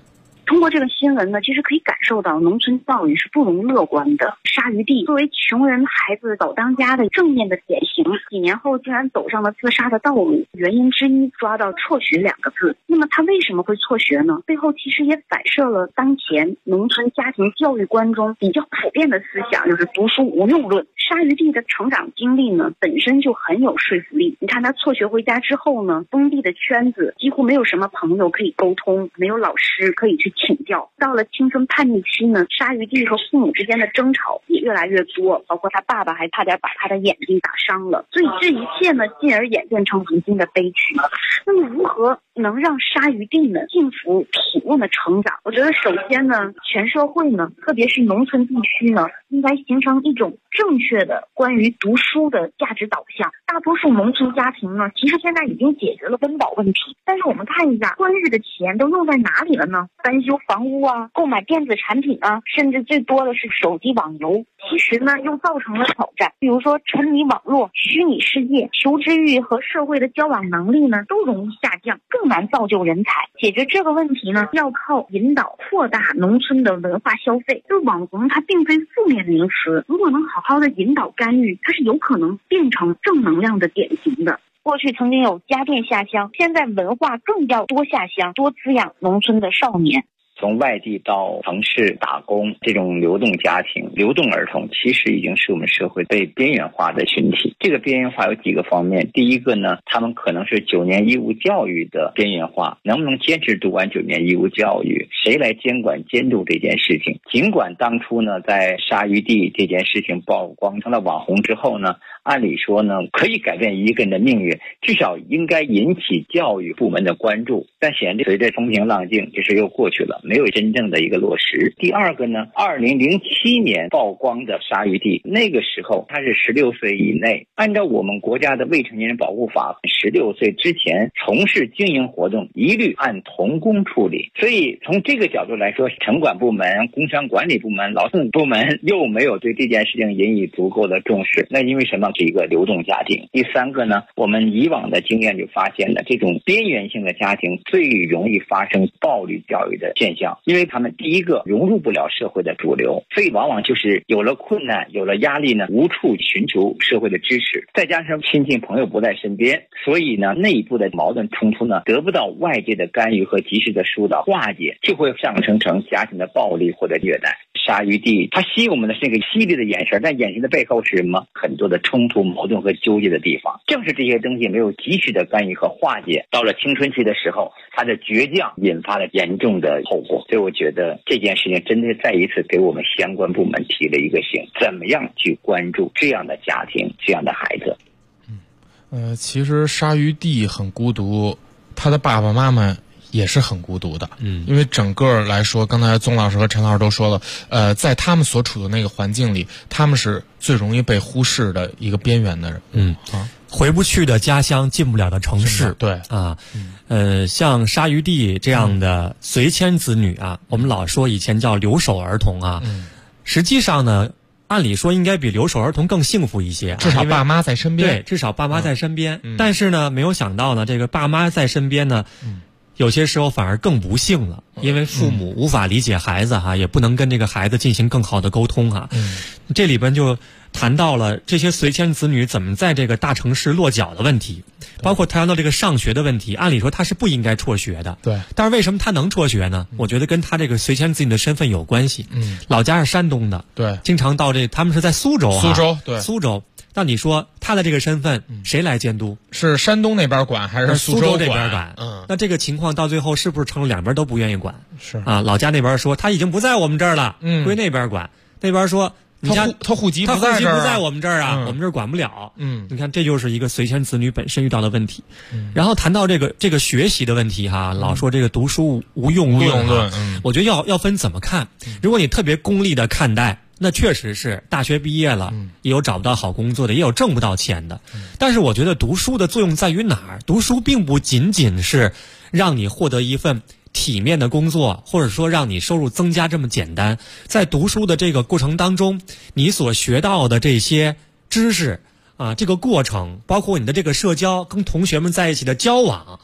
通过这个新闻呢，其实可以感受到农村教育是不容乐观的。沙鱼弟作为穷人孩子早当家的正面的典型，几年后竟然走上了自杀的道路。原因之一抓到辍学2个字。那么他为什么会辍学呢？背后其实也反射了当前农村家庭教育观中比较普遍的思想，就是读书无用论。沙鱼弟的成长经历呢，本身就很有说服力。你看他辍学回家之后呢，封闭的圈子，几乎没有什么朋友可以沟通，没有老师可以去请教。到了青春叛逆期呢，沙鱼弟和父母之间的争吵也越来越多，包括他爸爸还差点把他的眼睛打伤了。所以这一切呢，进而演变成如今的悲剧。那么如何能让沙鱼弟呢幸福体面的成长？我觉得首先呢，全社会呢，特别是农村地区呢，应该形成一种正确的关于读书的价值导向。大多数农村家庭呢，其实现在已经解决了温饱问题，但是我们看一下关日的钱都用在哪里了呢？翻修房屋啊，购买电子产品啊，甚至最多的是手机网游。其实呢，又造成了挑战，比如说沉迷网络、虚拟世界，求知欲和社会的交往能力呢，都容易下降，更难造就人才。解决这个问题呢，要靠引导扩大农村的文化消费。就是网红它并非负面名词，如果能好好的引导干预，它是有可能变成正能量的典型的。过去曾经有家电下乡，现在文化更要多下乡，多滋养农村的少年。 从外地到城市打工，这种流动家庭、流动儿童，其实已经是我们社会被边缘化的群体。这个边缘化有几个方面。第一个呢，他们可能是9年义务教育的边缘化，能不能坚持读完9年义务教育？谁来监管监督这件事情？尽管当初呢，在沙鱼弟这件事情曝光成了网红之后呢，按理说呢，可以改变一个人的命运，至少应该引起教育部门的关注。但显然随着风平浪静，这事又过去了，没有真正的一个落实。第二个呢，2007年曝光的沙鱼弟，那个时候他是16岁以内，按照我们国家的未成年人保护法，16岁之前从事经营活动一律按童工处理。所以从这个角度来说，城管部门、工商管理部门、劳动部门又没有对这件事情引以足够的重视。那因为什么？是一个流动家庭。第三个呢，我们以往的经验就发现了，这种边缘性的家庭最容易发生暴力教育的现象，因为他们第一个融入不了社会的主流，所以往往就是有了困难、有了压力呢，无处寻求社会的支持，再加上亲戚朋友不在身边，所以呢，内部的矛盾冲突呢，得不到外界的干预和及时的疏导化解，就会上升成家庭的暴力或者虐待。沙鱼弟他吸引我们的是那个犀利的眼神，但眼神的背后是什么？很多的冲突、矛盾和纠结的地方。正是这些东西没有及时的干预和化解，到了青春期的时候，他的倔强引发了严重的后果。所以我觉得这件事情真的再一次给我们相关部门提了一个醒，怎么样去关注这样的家庭、这样的孩子。 其实沙鱼弟很孤独，他的爸爸妈妈也是很孤独的。因为整个来说，刚才宗老师和陈老师都说了，在他们所处的那个环境里，他们是最容易被忽视的一个边缘的人。 回不去的家乡，进不了的城市。 对啊，像沙鱼弟这样的随迁子女啊，我们老说以前叫留守儿童啊，实际上呢，按理说应该比留守儿童更幸福一些， 至少爸妈在身边。 对，至少爸妈在身边。但是呢，没有想到呢，这个爸妈在身边呢，有些时候反而更不幸了，因为父母无法理解孩子也不能跟这个孩子进行更好的沟通这里边就谈到了这些随迁子女怎么在这个大城市落脚的问题，包括谈到这个上学的问题。按理说他是不应该辍学的， 对。 但是为什么他能辍学呢？我觉得跟他这个随迁子女的身份有关系。老家是山东的， 对， 经常到他们是在苏州对， 苏州。那你说他的这个身份，谁来监督？ 是山东那边管还是苏州这边管？那这个情况到最后是不是成了两边都不愿意管？ 是老家那边说他已经不在我们这儿了，归那边管。那边说你家他户籍不在我们这儿啊，我们这儿管不了。你看这就是一个随迁子女本身遇到的问题。然后谈到这个学习的问题老说这个读书无用论，我觉得要分怎么看。如果你特别功利的看待，那确实是大学毕业了，也有找不到好工作的，也有挣不到钱的。但是我觉得读书的作用在于哪儿？读书并不仅仅是让你获得一份体面的工作，或者说让你收入增加这么简单。在读书的这个过程当中，你所学到的这些知识这个过程，包括你的这个社交，跟同学们在一起的交往，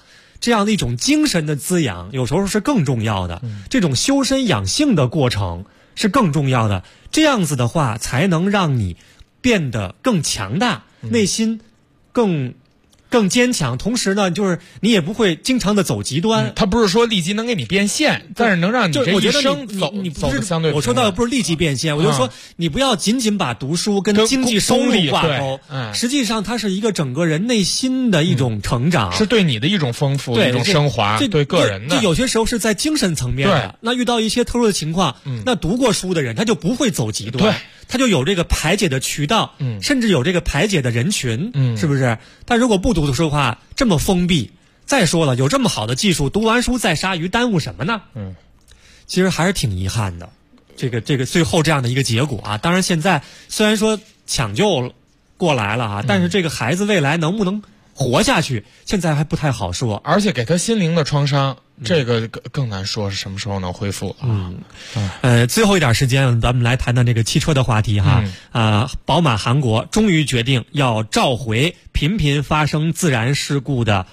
这样的一种精神的滋养，有时候是更重要的。这种修身养性的过程是更重要的。这样子的话，才能让你变得更强大，内心更坚强，同时呢，就是你也不会经常的走极端。 他不是说立即能给你变现，但是能让你这一生走的相对。 我说到的不是立即变现，我就说你不要仅仅把读书跟经济收入挂钩，实际上它是一个整个人内心的一种成长， 是对你的一种丰富，一种升华，对个人的。 这有些时候是在精神层面的。那遇到一些特殊的情况，那读过书的人他就不会走极端。他就有这个排解的渠道，甚至有这个排解的人群，是不是？但如果不读书的话，这么封闭，再说了，有这么好的技术，读完书再鲨鱼，耽误什么呢？其实还是挺遗憾的，这个最后这样的一个结果啊。当然，现在虽然说抢救过来了啊，但是这个孩子未来能不能活下去，现在还不太好说。 而且给他心灵的创伤，这个更难说是什么时候能恢复了。 最后一点时间，咱们来谈谈这个汽车的话题哈。宝马韩国终于决定要召回频频发生自燃事故的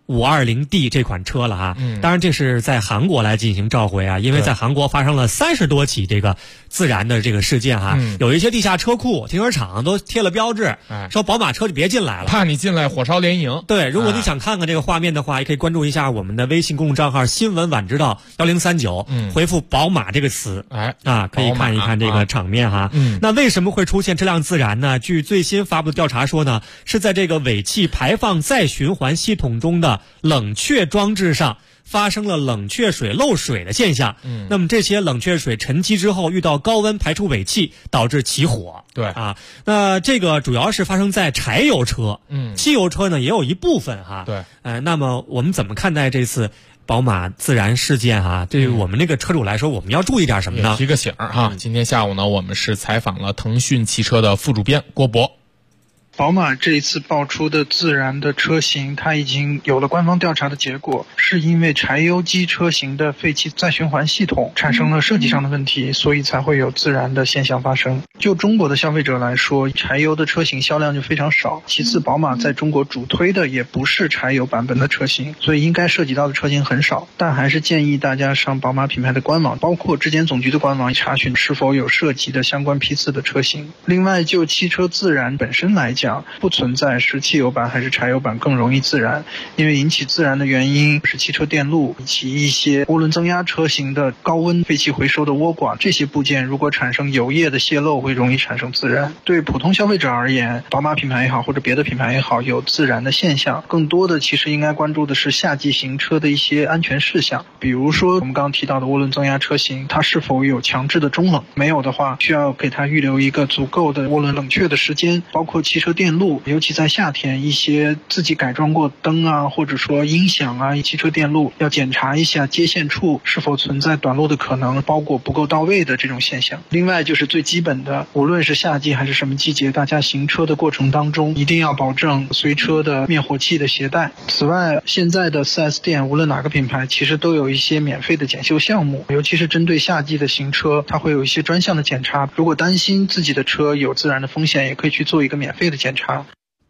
520D 这款车了哈。当然这是在韩国来进行召回啊，因为在韩国发生了30多起这个自燃的这个事件哈。有一些地下车库、停车场都贴了标志，说宝马车就别进来了， 怕你进来火烧连营。 对，如果你想看看这个画面的话，也可以关注一下我们的微信公众账号新闻晚知道1039，回复宝马这个词，可以看一看这个场面哈。那为什么会出现这辆自燃呢？据最新发布的调查说呢，是在这个尾气排放再循环系统中的冷却装置上发生了冷却水漏水的现象。那么这些冷却水沉积之后遇到高温排出尾气，导致起火。那这个主要是发生在柴油车，汽油车呢也有一部分哈。那么我们怎么看待这次宝马自燃事件哈？对于我们这个车主来说，我们要注意点什么呢？ 提个醒哈。今天下午呢，我们是采访了腾讯汽车的副主编郭博。 宝马这一次爆出的自燃的车型，它已经有了官方调查的结果，是因为柴油机车型的废气再循环系统产生了设计上的问题，所以才会有自燃的现象发生。就中国的消费者来说，柴油的车型销量就非常少，其次宝马在中国主推的也不是柴油版本的车型，所以应该涉及到的车型很少。但还是建议大家上宝马品牌的官网，包括质检总局的官网查询是否有涉及的相关批次的车型。另外，就汽车自燃本身来讲，不存在是汽油版还是柴油版更容易自燃，因为引起自燃的原因是汽车电路以及一些涡轮增压车型的高温废气回收的涡管，这些部件如果产生油液的泄漏，会容易产生自燃。对普通消费者而言，宝马品牌也好或者别的品牌也好，有自燃的现象，更多的其实应该关注的是夏季行车的一些安全事项，比如说我们刚刚提到的涡轮增压车型，它是否有强制的中冷，没有的话需要给它预留一个足够的涡轮冷却的时间，包括汽车电路，尤其在夏天，一些自己改装过灯啊，或者说音响啊，汽车电路要检查一下接线处是否存在短路的可能，包裹不够到位的这种现象。另外就是最基本的，无论是夏季还是什么季节，大家行车的过程当中一定要保证随车的灭火器的携带。此外，现在的 4S 店无论哪个品牌其实都有一些免费的检修项目，尤其是针对夏季的行车，它会有一些专项的检查，如果担心自己的车有自燃的风险，也可以去做一个免费的检查。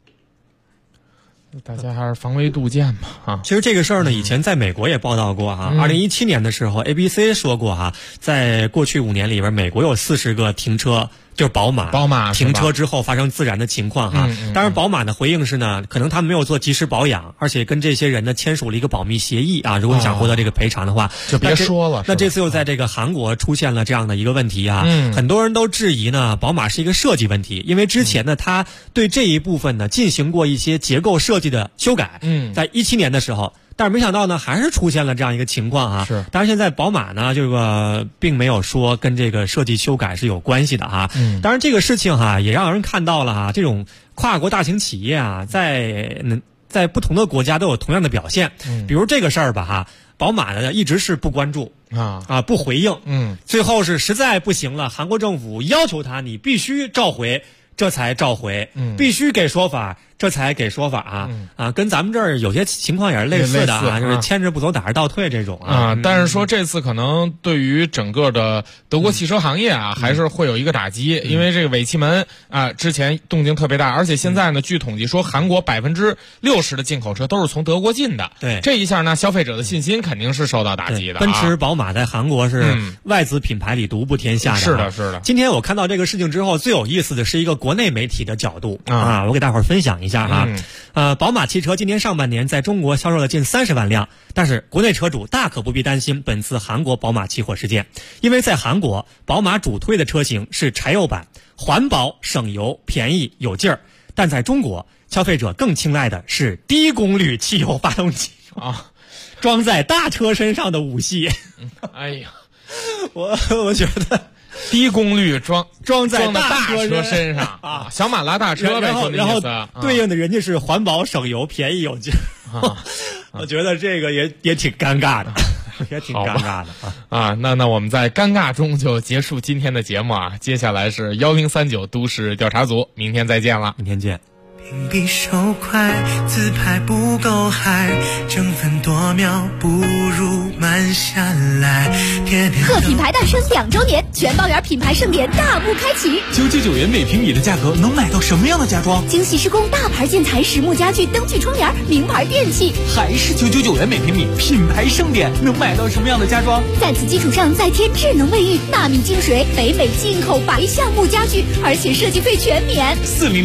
大家还是防微杜渐吧其实这个事儿呢，以前在美国也报道过2017年的时候 ABC 说过在过去5年里边，美国有40个停车就是宝马停车之后发生自燃的情况当然宝马的回应是呢，可能他们没有做及时保养，而且跟这些人呢签署了一个保密协议如果你想获得这个赔偿的话就别说了。 那这次又在这个韩国出现了这样的一个问题很多人都质疑呢宝马是一个设计问题，因为之前呢他对这一部分呢进行过一些结构设计的修改在17年的时候，但是没想到呢，还是出现了这样一个情况是， 当然现在宝马呢，这个并没有说跟这个设计修改是有关系的当然这个事情也让人看到了这种跨国大型企业在不同的国家都有同样的表现。比如这个事儿吧宝马呢一直是不关注不回应最后是实在不行了，韩国政府要求他你必须召回，这才召回必须给说法， 这才给说法跟咱们这儿有些情况也是类似的就是牵着不走，打着倒退这种但是说这次可能对于整个的德国汽车行业还是会有一个打击，因为这个尾气门之前动静特别大，而且现在呢，据统计说韩国60%的进口车都是从德国进的。 对， 这一下呢，消费者的信心肯定是受到打击的。 奔驰、宝马在韩国是外资品牌里独步天下的。 是的，是的。 今天我看到这个事情之后，最有意思的是一个国内媒体的角度我给大伙儿分享一下宝马汽车今年上半年在中国销售了近30万辆，但是国内车主大可不必担心本次韩国宝马起火事件，因为在韩国，宝马主推的车型是柴油版，环保、省油、便宜、有劲儿。但在中国，消费者更青睐的是低功率汽油发动机装在大车身上的武系。 哎呀， 我觉得低功率装在大车身上小马拉大车呗， 然后对应的人家是环保、省油、便宜、有劲儿我觉得这个也挺尴尬的。也挺尴尬的那我们在尴尬中就结束今天的节目接下来是1039都市调查组，明天再见了， 明天见。 屏蔽手快，自拍不够嗨，争分夺秒不如慢下来。 贺品牌诞生2周年，全包圆品牌盛典大幕开启。 999元每平米的价格能买到什么样的家装？ 精细施工大牌建材、实木家具、灯具窗帘、名牌电器， 还是999元每平米，品牌盛典能买到什么样的家装？ 在此基础上再添智能卫浴、纳米净水、北美进口白橡木家具，而且设计费全免。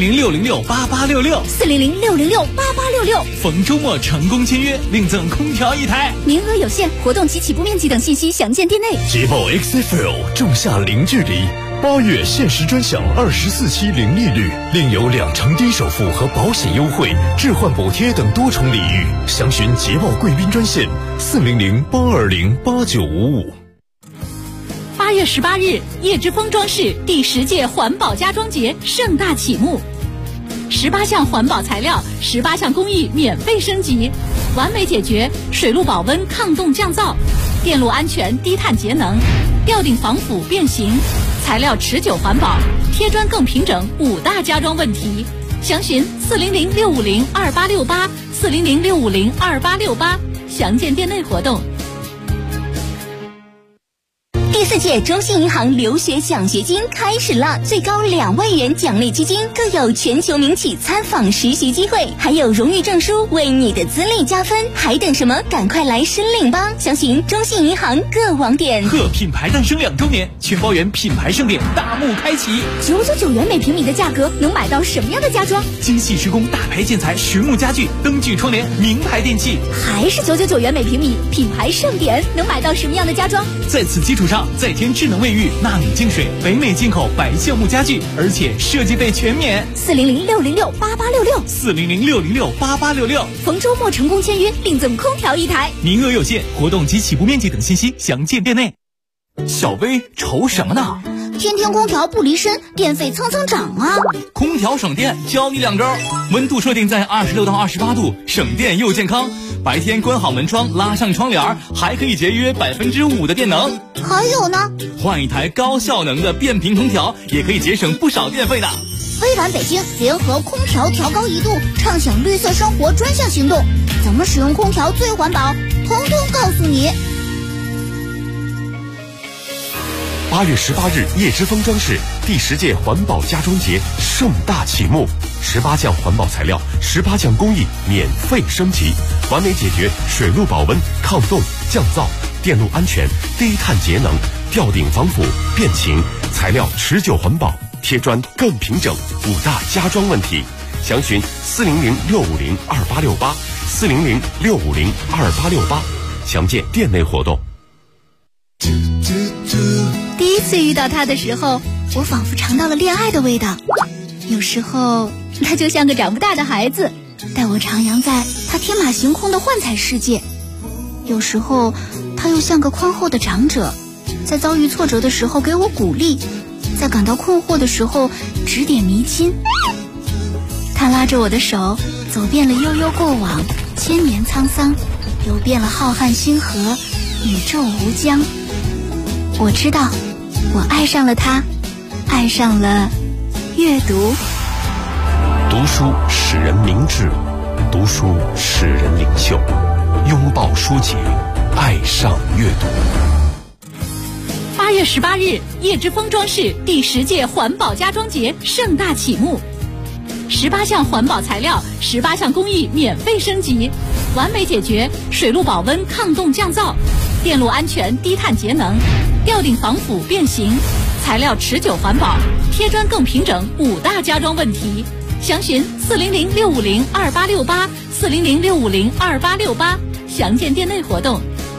400-606-8866，400-606-8866，逢周末成功签约，另赠空调1台， 名额有限，活动及起步面积等信息详见店内。 捷豹 XFL 仲夏零距离，8月限时专享24期零利率，另有2成低首付和保险优惠、置换补贴等多重礼遇。详询捷豹贵宾专线400-820-8955。 8月18日，叶之峰装饰第10届环保家装节盛大启幕。18项环保材料，18项工艺免费升级，完美解决水路保温、抗冻降噪、电路安全、低碳节能、吊顶防腐变形、材料持久环保、贴砖更平整5大家装问题。详询400-650-2868，400-650-2868，详见店内活动。 第4届中信银行留学奖学金开始了，最高2万元奖励基金，更有全球名企参访实习机会，还有荣誉证书为你的资历加分，还等什么？赶快来申领吧！详询中信银行各网点。 贺品牌诞生2周年，全包圆品牌盛典大幕开启。 999元每平米的价格能买到什么样的家装？ 精细施工大牌建材、实木家具、灯具窗帘、名牌电器， 还是999元每平米，品牌盛典能买到什么样的家装？ 在此基础上再添智能卫浴、纳米净水、北美进口白橡木家具，而且设计费全免。 400-606-8866，400-606-8866，逢周末成功签约，另赠空调1台， 名额有限，活动及起步面积等信息详见店内。小薇愁什么呢？ 天天空调不离身，电费蹭蹭涨啊！ 空调省电，教你2招：温度设定在26到28度，省电又健康。白天关好门窗，拉上窗帘，还可以节约5%的电能。 还有呢， 换一台高效能的变频空调，也可以节省不少电费呢。 微软北京联合空调调高1度，畅享绿色生活专项行动，怎么使用空调最环保，统统告诉你。 8月18日，叶之峰装饰第10届环保家装节盛大启幕，18项环保材料，18项工艺免费升级，完美解决水路保温、抗冻、降噪、电路安全、低碳节能、吊顶防腐、变形，材料持久环保，贴砖更平整5大家装问题。详询400-650-2868，400-650-2868，详见店内活动。 第一次遇到他的时候，我仿佛尝到了恋爱的味道。有时候他就像个长不大的孩子，带我徜徉在他天马行空的幻彩世界；有时候他又像个宽厚的长者，在遭遇挫折的时候给我鼓励，在感到困惑的时候指点迷津。他拉着我的手，走遍了悠悠过往，千年沧桑，游遍了浩瀚星河，宇宙无疆。我知道，我爱上了他，爱上了阅读。 读书使人明智，读书使人领袖。拥抱书籍，爱上阅读。 8月18日，叶之峰装饰第10届环保家装节盛大启幕，18项环保材料，18项工艺免费升级，完美解决水陆保温抗冻降噪、电路安全低碳节能、吊顶防腐变形、材料持久环保、贴砖更平整5大家装问题。详询400-650-2868，400-650-2868，详见店内活动。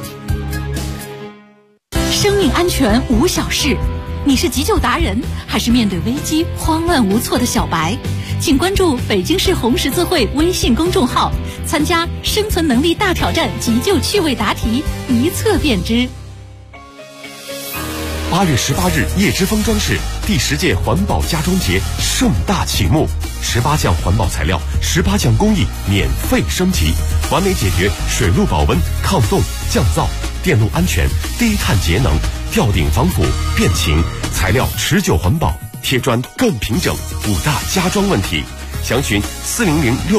生命安全无小事，你是急救达人，还是面对危机慌乱无措的小白？请关注北京市红十字会微信公众号，参加生存能力大挑战急救趣味答题，一测便知。 8月18日，叶之峰装饰第10届环保家装节盛大启幕，18项环保材料，18项工艺免费升级，完美解决水陆保温抗冻降噪、电路安全低碳节能、吊顶防腐变形、材料持久环保、贴砖更平整5大家装问题。详询400-6